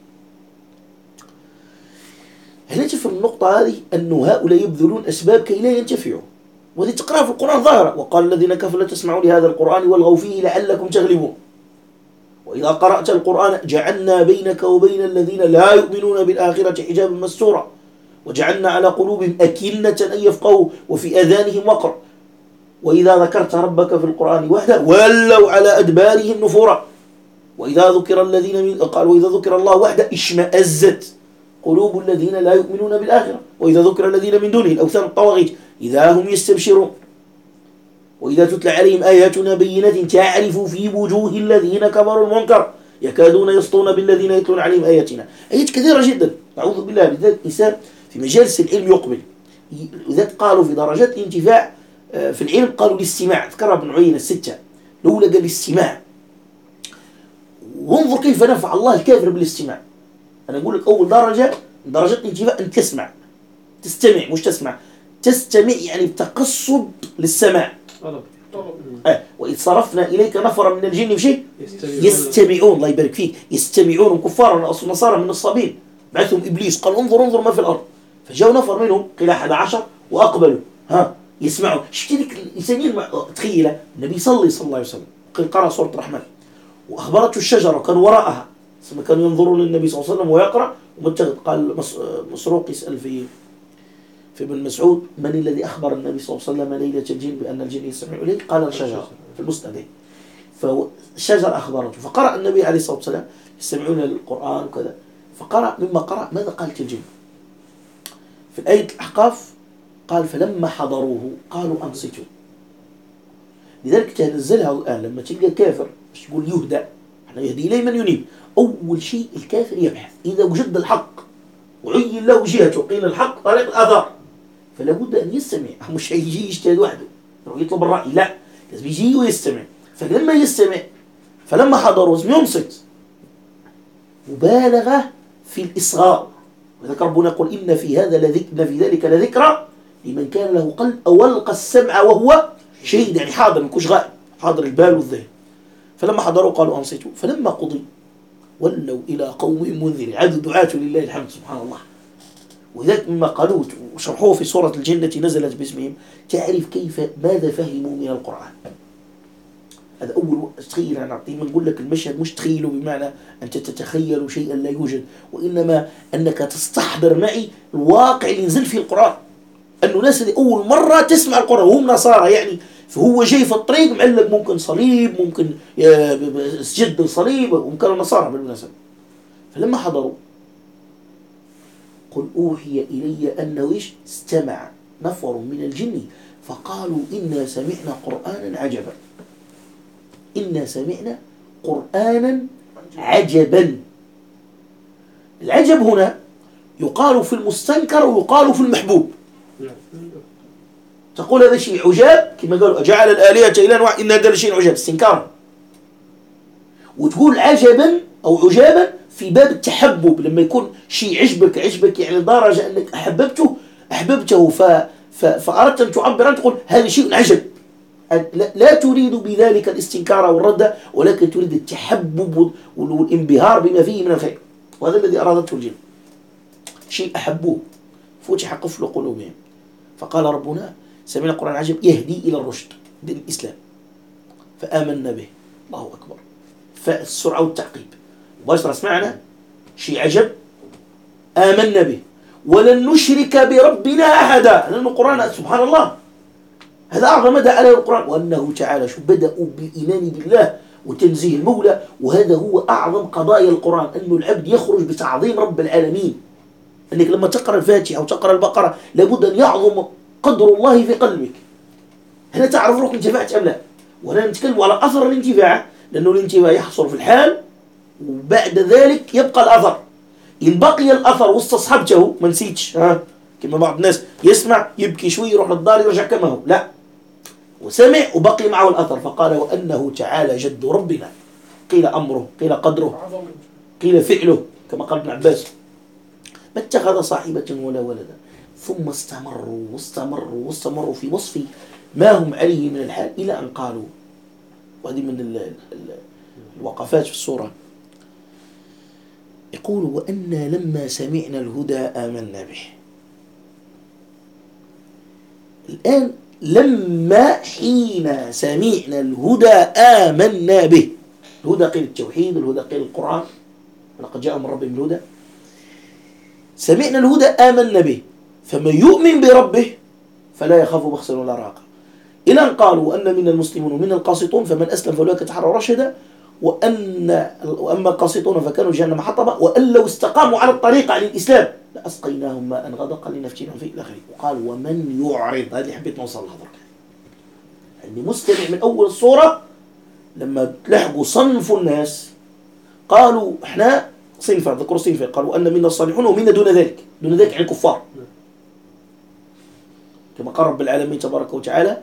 هل تفهم النقطة هذه أنه هؤلاء يبذلون أسباب كي لا ينتفعوا. وهذه تقرأ في القرآن ظاهرة وقال الذين كفروا لا تسمعوا لهذا القرآن والغوا فيه لعلكم تغلبون وإذا قرأت القرآن جعلنا بينك وبين الذين لا يؤمنون بالآخرة حجابا مستورا وجعلنا على قلوبهم أكنة أن يفقهوا وفي آذانهم وقر وإذا ذكرت ربك في القرآن وحده ولوا على أدبارهم نفورا وإذا ذكر وإذا ذكر الله وحده اشمأزت قلوب الذين لا يؤمنون بالآخرة وإذا ذكر الذين من دونه الأوثان الطواغيت إذا هم يستبشرون وإذا تتلى عليهم آياتنا بينات تعرف في وجوه الذين كفروا المنكر يكادون يسطون بالذين يتلون عليهم آياتنا. آيات كثيرة جدا أعوذ بالله. لذلك الإنسان في مجالس العلم يقبل. لذلك قالوا في درجات الانتفاع في العلم قالوا الاستماع. ذكرها ابن عيينة 6 الأولى قال الاستماع. وانظر كيف نفع الله الكافر بالاستماع. أنا أقول لك أول درجة من درجات الانتفاع أن تسمع تستمع مش تسمع. تستمع يعني بتقصد للسماع. وإذ صرفنا إليك نفرا من الجن بشيء يستمعون. الله يبارك فيك. يستمعون كفار أصل نصارى من الصابين بعثهم إبليس قال انظر ما في الأرض فجاءوا نفر منهم قيل 11 وأقبلوا يسمعوا. شفت ذيك الإنسانية تخيلة النبي صلى الله عليه وسلم قرأ سورة الرحمن وأخبرته الشجرة كانوا وراءها ثم كانوا ينظرون للنبي صلى الله عليه وسلم ويقرأ ومتجد. قال مسروق يسأل في ابن مسعود من الذي أخبر النبي صلى الله عليه وسلم ليلة الجن بأن الجن يستمع إليه؟ قال الشجرة في المسند. فالشجرة أخبرته فقرأ النبي عليه الصلاة والسلام يستمعون للقرآن وكذا فقرأ مما قرأ ماذا قالت الجن في الآية الأحقاف قال فلما حضروه قالوا أنصتوا. لذلك تنزلها الآن لما تلقى كافر مش تقول يهدى احنا يهدي إليه من ينيب. أول شيء الكافر يبحث إذا وجد الحق وعين له جهته وقيل الحق طريق الآثار فلا بد أن يستمع. مش يجي يجتهد وحده يطلب الرأي لا لازم يجي ويستمع. فلما يستمع فلما حضروا لازم ينصت. مبالغة في الإصغاء وذلك ربنا يقول إن في ذلك لذكرى لمن كان له قلب أو ألقى السمع وهو شهيد، يعني حاضر، ما يكونش غائب، حاضر البال والذهن. فلما حضروا قالوا أنصتوا، فلما قضي ولوا إلى قوم منذرين. عدد دعاة لله الحمد سبحان الله. وذلك مما قالوه وشرحوه في سورة الجنة نزلت باسمهم، تعرف كيف ماذا فهموا من القرآن. هذا أول تخيل. أنا دائما نقول لك المشهد مش تخيله بمعنى أنت تتخيل شيئا لا يوجد، وإنما أنك تستحضر معي الواقع اللي نزل فيه القرآن. أنه ناس اللي أول مرة تسمع القرآن وهم نصارى، يعني فهو جاي في الطريق معلق ممكن صليب، ممكن سجد الصليب، وكانوا نصارى بالمناسبة. فلما حضروا قل أوحي إلي أنه استمع نفر من الجن فقالوا إنا سمعنا قرآنا عجبا. إنا سمعنا قرآنا عجبا. العجب هنا يقال في المستنكر ويقال في المحبوب. تقول هذا شيء عجاب كما قالوا جعل الآلهة إلها واحد إن هذا شيء عجاب استنكارا، وتقول عجبا أو عجابا في باب التحبب، لما يكون شيء عجبك يعني لدرجة أنك أحببته فأردت أن تعبر أن تقول هذا شيء عجب. لا تريد بذلك الاستنكار والرد، ولكن تريد التحبب والانبهار بما فيه من الخير، وهذا الذي أرادته الجن. شيء أحبوه فتح قفل قلوبهم. فقال ربنا سمعنا القرآن عجب يهدي إلى الرشد، دين الإسلام، فآمنا به. الله أكبر. فالسرعة والتعقيب مباشرة. سمعنا شيء عجب آمنا به ولن نشرك بربنا أحدا، لأن القرآن سبحان الله هذا أعظم مدى على القرآن. وأنه تعالى شو بدأوا بالإيمان بالله وتنزيه المولى، وهذا هو أعظم قضايا القرآن، أنه العبد يخرج بتعظيم رب العالمين. أنك لما تقرأ الفاتحة أو تقرأ البقرة لابد أن يعظم قدر الله في قلبك. هنا تعرف روحك انتفعت أم لا. وهنا نتكلم على أثر الانتفاع، لأنه الانتفاع يحصل في الحال وبعد ذلك يبقى الأثر. إن بقي الأثر واستصحبته ما نسيتش، كما بعض الناس يسمع يبكي شوي يروح للدار يرجع كما هو، لا، وسمع وبقي معه الأثر. فقال وأنه تعالى جد ربنا، قيل أمره، قيل قدره، قيل فعله، كما قال ابن عباس ما اتخذ صاحبة ولا ولدا. ثم استمروا في وصف ما هم عليه من الحال إلى أن قالوا، وهذه من الوقفات في السورة، يقول وأنا لما سمعنا الهدى آمنا به. الآن لما حين سمعنا الهدى آمنا به. الهدى قيل التوحيد، الهدى قيل القرآن، ولقد جاء من ربهم الهدى. سمعنا الهدى آمنا به فمن يؤمن بربه فلا يخاف بخسا ولا راقا. إلى أن قالوا أن من المسلمون ومن القاسطون فمن أسلم فأولئك تحروا رشدا، وأما القاسطون فكانوا جهنم حطبا، وأن لو استقاموا على الطريق عن الإسلام لأسقيناهم ماء غدقا لنفتنهم فيه إلى آخره. وقال ومن يعرض، هذه حبيت نوصل لها يعني مستمع من أول الصورة لما تلحقوا صنف الناس قالوا احنا صنفا، ذكروا صنفا، قالوا أن منا الصالحون ومنا دون ذلك. دون ذلك يعني الكفار، كما قال رب العالمين تبارك وتعالى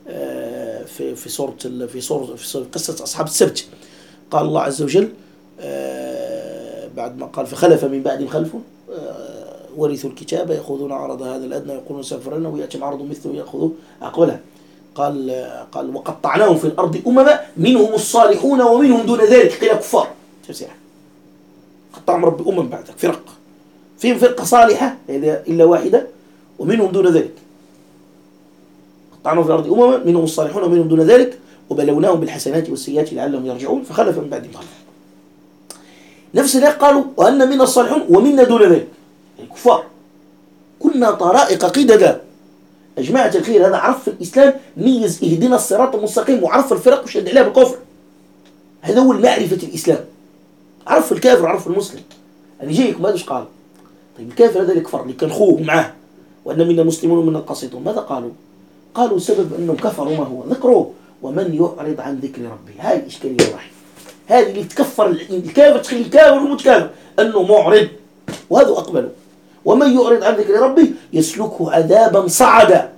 في قصة أصحاب السبت. قال الله عز وجل بعد ما قال فخلف من بعدهم خلف ورثوا الكتاب يأخذون عرض هذا الأدنى يقولون سوف لنا ويأتي عرض مثله يأخذوا أقبلها. قال وقطعناهم في الأرض أمما منهم الصالحون ومنهم دون ذلك قيل كفار. تفسيرها قطعهم رب أمم بعدك فرق، فيهم فرقة صالحة إلا واحدة ومنهم دون ذلك. قطعناهم في الأرض أمما منهم الصالحون ومنهم دون ذلك وبلوناهم بالحسنات والسيئات لعلهم يرجعون فخلف من بعدهم خلف. نفس ذلك قالوا وأن منا الصالحون ومنا دون ذلك الكفار كنا طرائق قددا. أجماعة الخير هذا عرف الإسلام، ميز اهدنا الصراط المستقيم، وعرف الفرق وشد عليها بالكفر. هذا هو المعرفة الإسلام. عرف الكافر وعرف المسلم. أنا جايكم ماذا قال؟ طيب الكافر هذا اللي كفر اللي كان خوه معاه وأن منا المسلمون ومنا القاسطون، ماذا قالوا؟ قالوا سبب أنهم كفروا ما هو ذكروه ومن يعرض عن ذكر ربه. هذه الإشكالية الوحيدة، هذه اللي تكفر الكافر، تخلي الكافر والمتكافر أنه معرض، وهذا أقبله. ومن يعرض عن ذكر ربه يسلكه عذابا صعدا،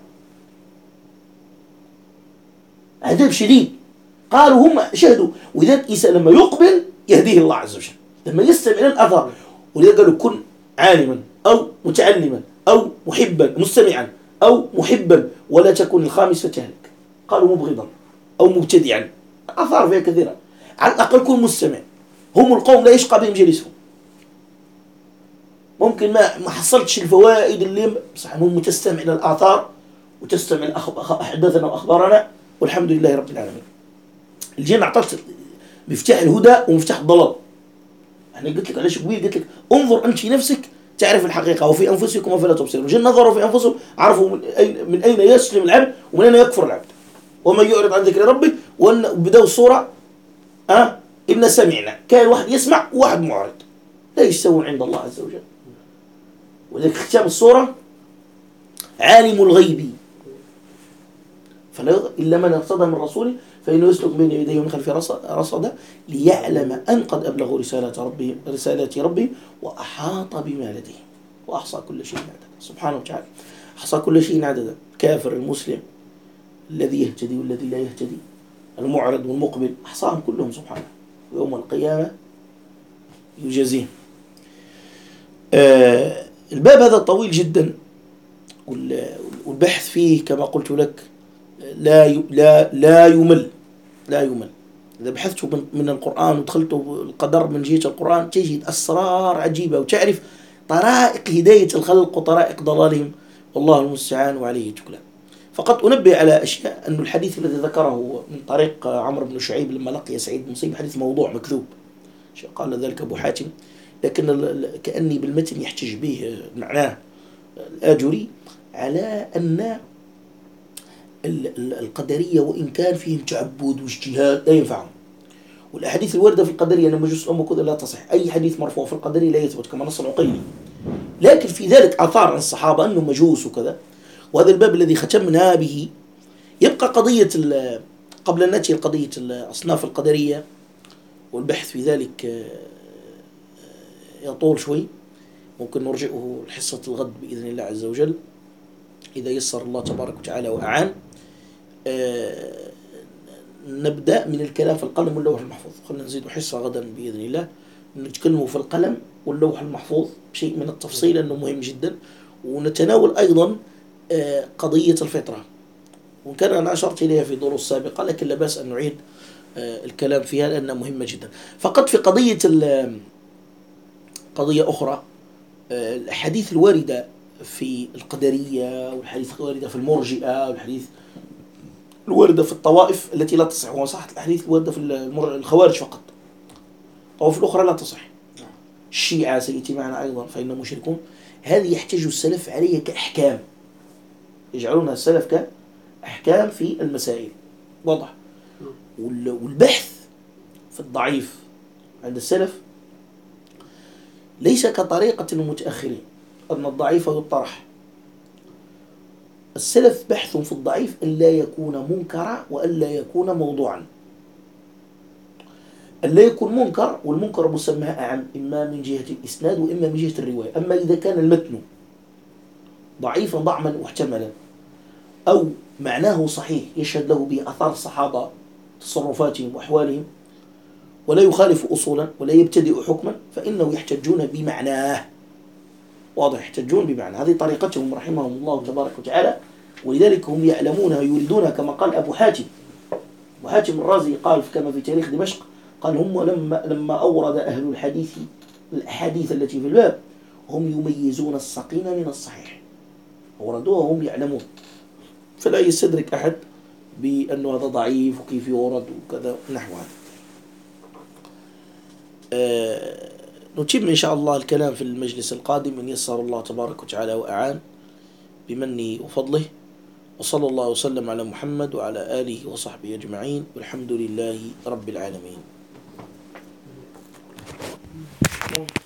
عذاب شديد. قالوا هم شهدوا، وإذا الإنسان لما يقبل يهديه الله عز وجل لما يستمع إلى الأثر. ولذا قالوا كن عالما أو متعلما أو محبا مستمعا أو محبا، ولا تكن الخامس فتهلك. قالوا مبغضا أو مبتدعا، آثار فيها كثيرة. على الأقل كن مستمع. هم القوم لا يشقى بهم جلسهم، ممكن ما حصلتش الفوائد اللي صح، هم تستمع إلى الآثار وتستمع أحداثنا وأخبارنا، والحمد لله رب العالمين. الجن أعطت مفتاح الهدى ومفتاح الضلال. أنا قلت لك على شيء كبير، قلت لك انظر أنت في نفسك تعرف الحقيقة، وفي أنفسكم وفلا تبصرون. الجن نظروا في أنفسهم، عرفوا من أين يسلم العبد ومن أين يكفر العبد. ومن يعرض عن ذكر ربه، وبدأوا الصورة إن سمعنا، كان واحد يسمع وواحد معرض، لا يستوون عند الله عز وجل. ولذلك ختام الصورة عالم الغيب فلا إلا من ارتضى من رسوله فإنه يسلك بين يديه ومن خلفه رصدا ليعلم أن قد أبلغوا رسالات ربهم وأحاط بما لديهم وأحصى كل شيء عددا. سبحانه وتعالى أحصى كل شيء عددا. الكافر المسلم، الذي يهتدي والذي لا يهتدي، المعرض والمقبل، أحصاهم كلهم سبحانه، ويوم القيامة يجازيهم. الباب هذا طويل جدا، والبحث فيه كما قلت لك لا يمل. إذا بحثت من القرآن ودخلت القدر من جهة القرآن تجد أسرار عجيبة، وتعرف طرائق هداية الخلق وطرائق ضلالهم، والله المستعان وعليه تكلان. فقط أنبه على أشياء، أن الحديث الذي ذكره من طريق عمرو بن شعيب لما لقي سعيد بن المسيب حديث موضوع مكذوب، قال ذلك أبو حاتم، لكن كأني بالمتن يحتج به معناه الآجري على أن القدرية وإن كان فيهم تعبد واجتهاد لا ينفعهم. والأحاديث الواردة في القدرية أن مجوس الأمة كذا لا تصح، أي حديث مرفوع في القدرية لا يثبت كما نص العقيلي، لكن في ذلك آثار عن الصحابة أنه مجوس وكذا. وهذا الباب الذي ختمنا به يبقى قضية قبل أن نأتي قضية الأصناف القدرية، والبحث في ذلك يطول شوي، ممكن نرجئه لحصة الغد بإذن الله عز وجل إذا يسر الله تبارك وتعالى وأعان. نبدأ من الكلام في القلم واللوح المحفوظ. خلنا نزيد حصة غدا بإذن الله نتكلم في القلم واللوح المحفوظ شيء من التفصيل أنه مهم جدا. ونتناول أيضا قضية الفطرة، وإن كان أنا أشرت إليها في دروس سابقة، لكن لا بأس أن نعيد الكلام فيها لأنها مهمة جدا. فقط في قضية أخرى، الحديث الواردة في القدرية والحديث الواردة في المرجئة والحديث الواردة في الطوائف التي لا تصح، وصحت الحديث الواردة في الخوارج فقط، الطوائف الأخرى لا تصح. الشيعة سيأتي معنا أيضا فإنهم مشركون. هذه يحتاج السلف عليها كأحكام، يجعلونها السلف كأحكام في المسائل، واضح. والبحث في الضعيف عند السلف ليس كطريقة المتأخرين أن الضعيف يطرح. السلف بحث في الضعيف أن لا يكون منكرا وأن لا يكون موضوعا. أن لا يكون منكر، والمنكر مسمى أعم، إما من جهة الإسناد وإما من جهة الرواية. أما إذا كان المتن ضعيفا ضعما محتملا أو معناه صحيح يشهد له به أثار الصحابة تصرفاتهم وأحوالهم ولا يخالف أصولا ولا يبتدئ حكما، فإنه يحتجون بمعناه، واضح، يحتجون بمعنى. هذه طريقتهم رحمهم الله تبارك وتعالى، ولذلك هم يعلمونها يريدونها. كما قال أبو حاتم الرازي قال كما في تاريخ دمشق، قال هم لما أورد أهل الحديث الأحاديث التي في الباب هم يميزون السقيم من الصحيح، أوردوها وهم يعلمون، فلا يستدرك أحد بأنه هذا ضعيف وكيف يورد وكذا نحو هذا. نتم إن شاء الله الكلام في المجلس القادم إن يسر الله تبارك وتعالى وأعان بمنه وفضله، وصلى الله وسلم على محمد وعلى آله وصحبه أجمعين، والحمد لله رب العالمين.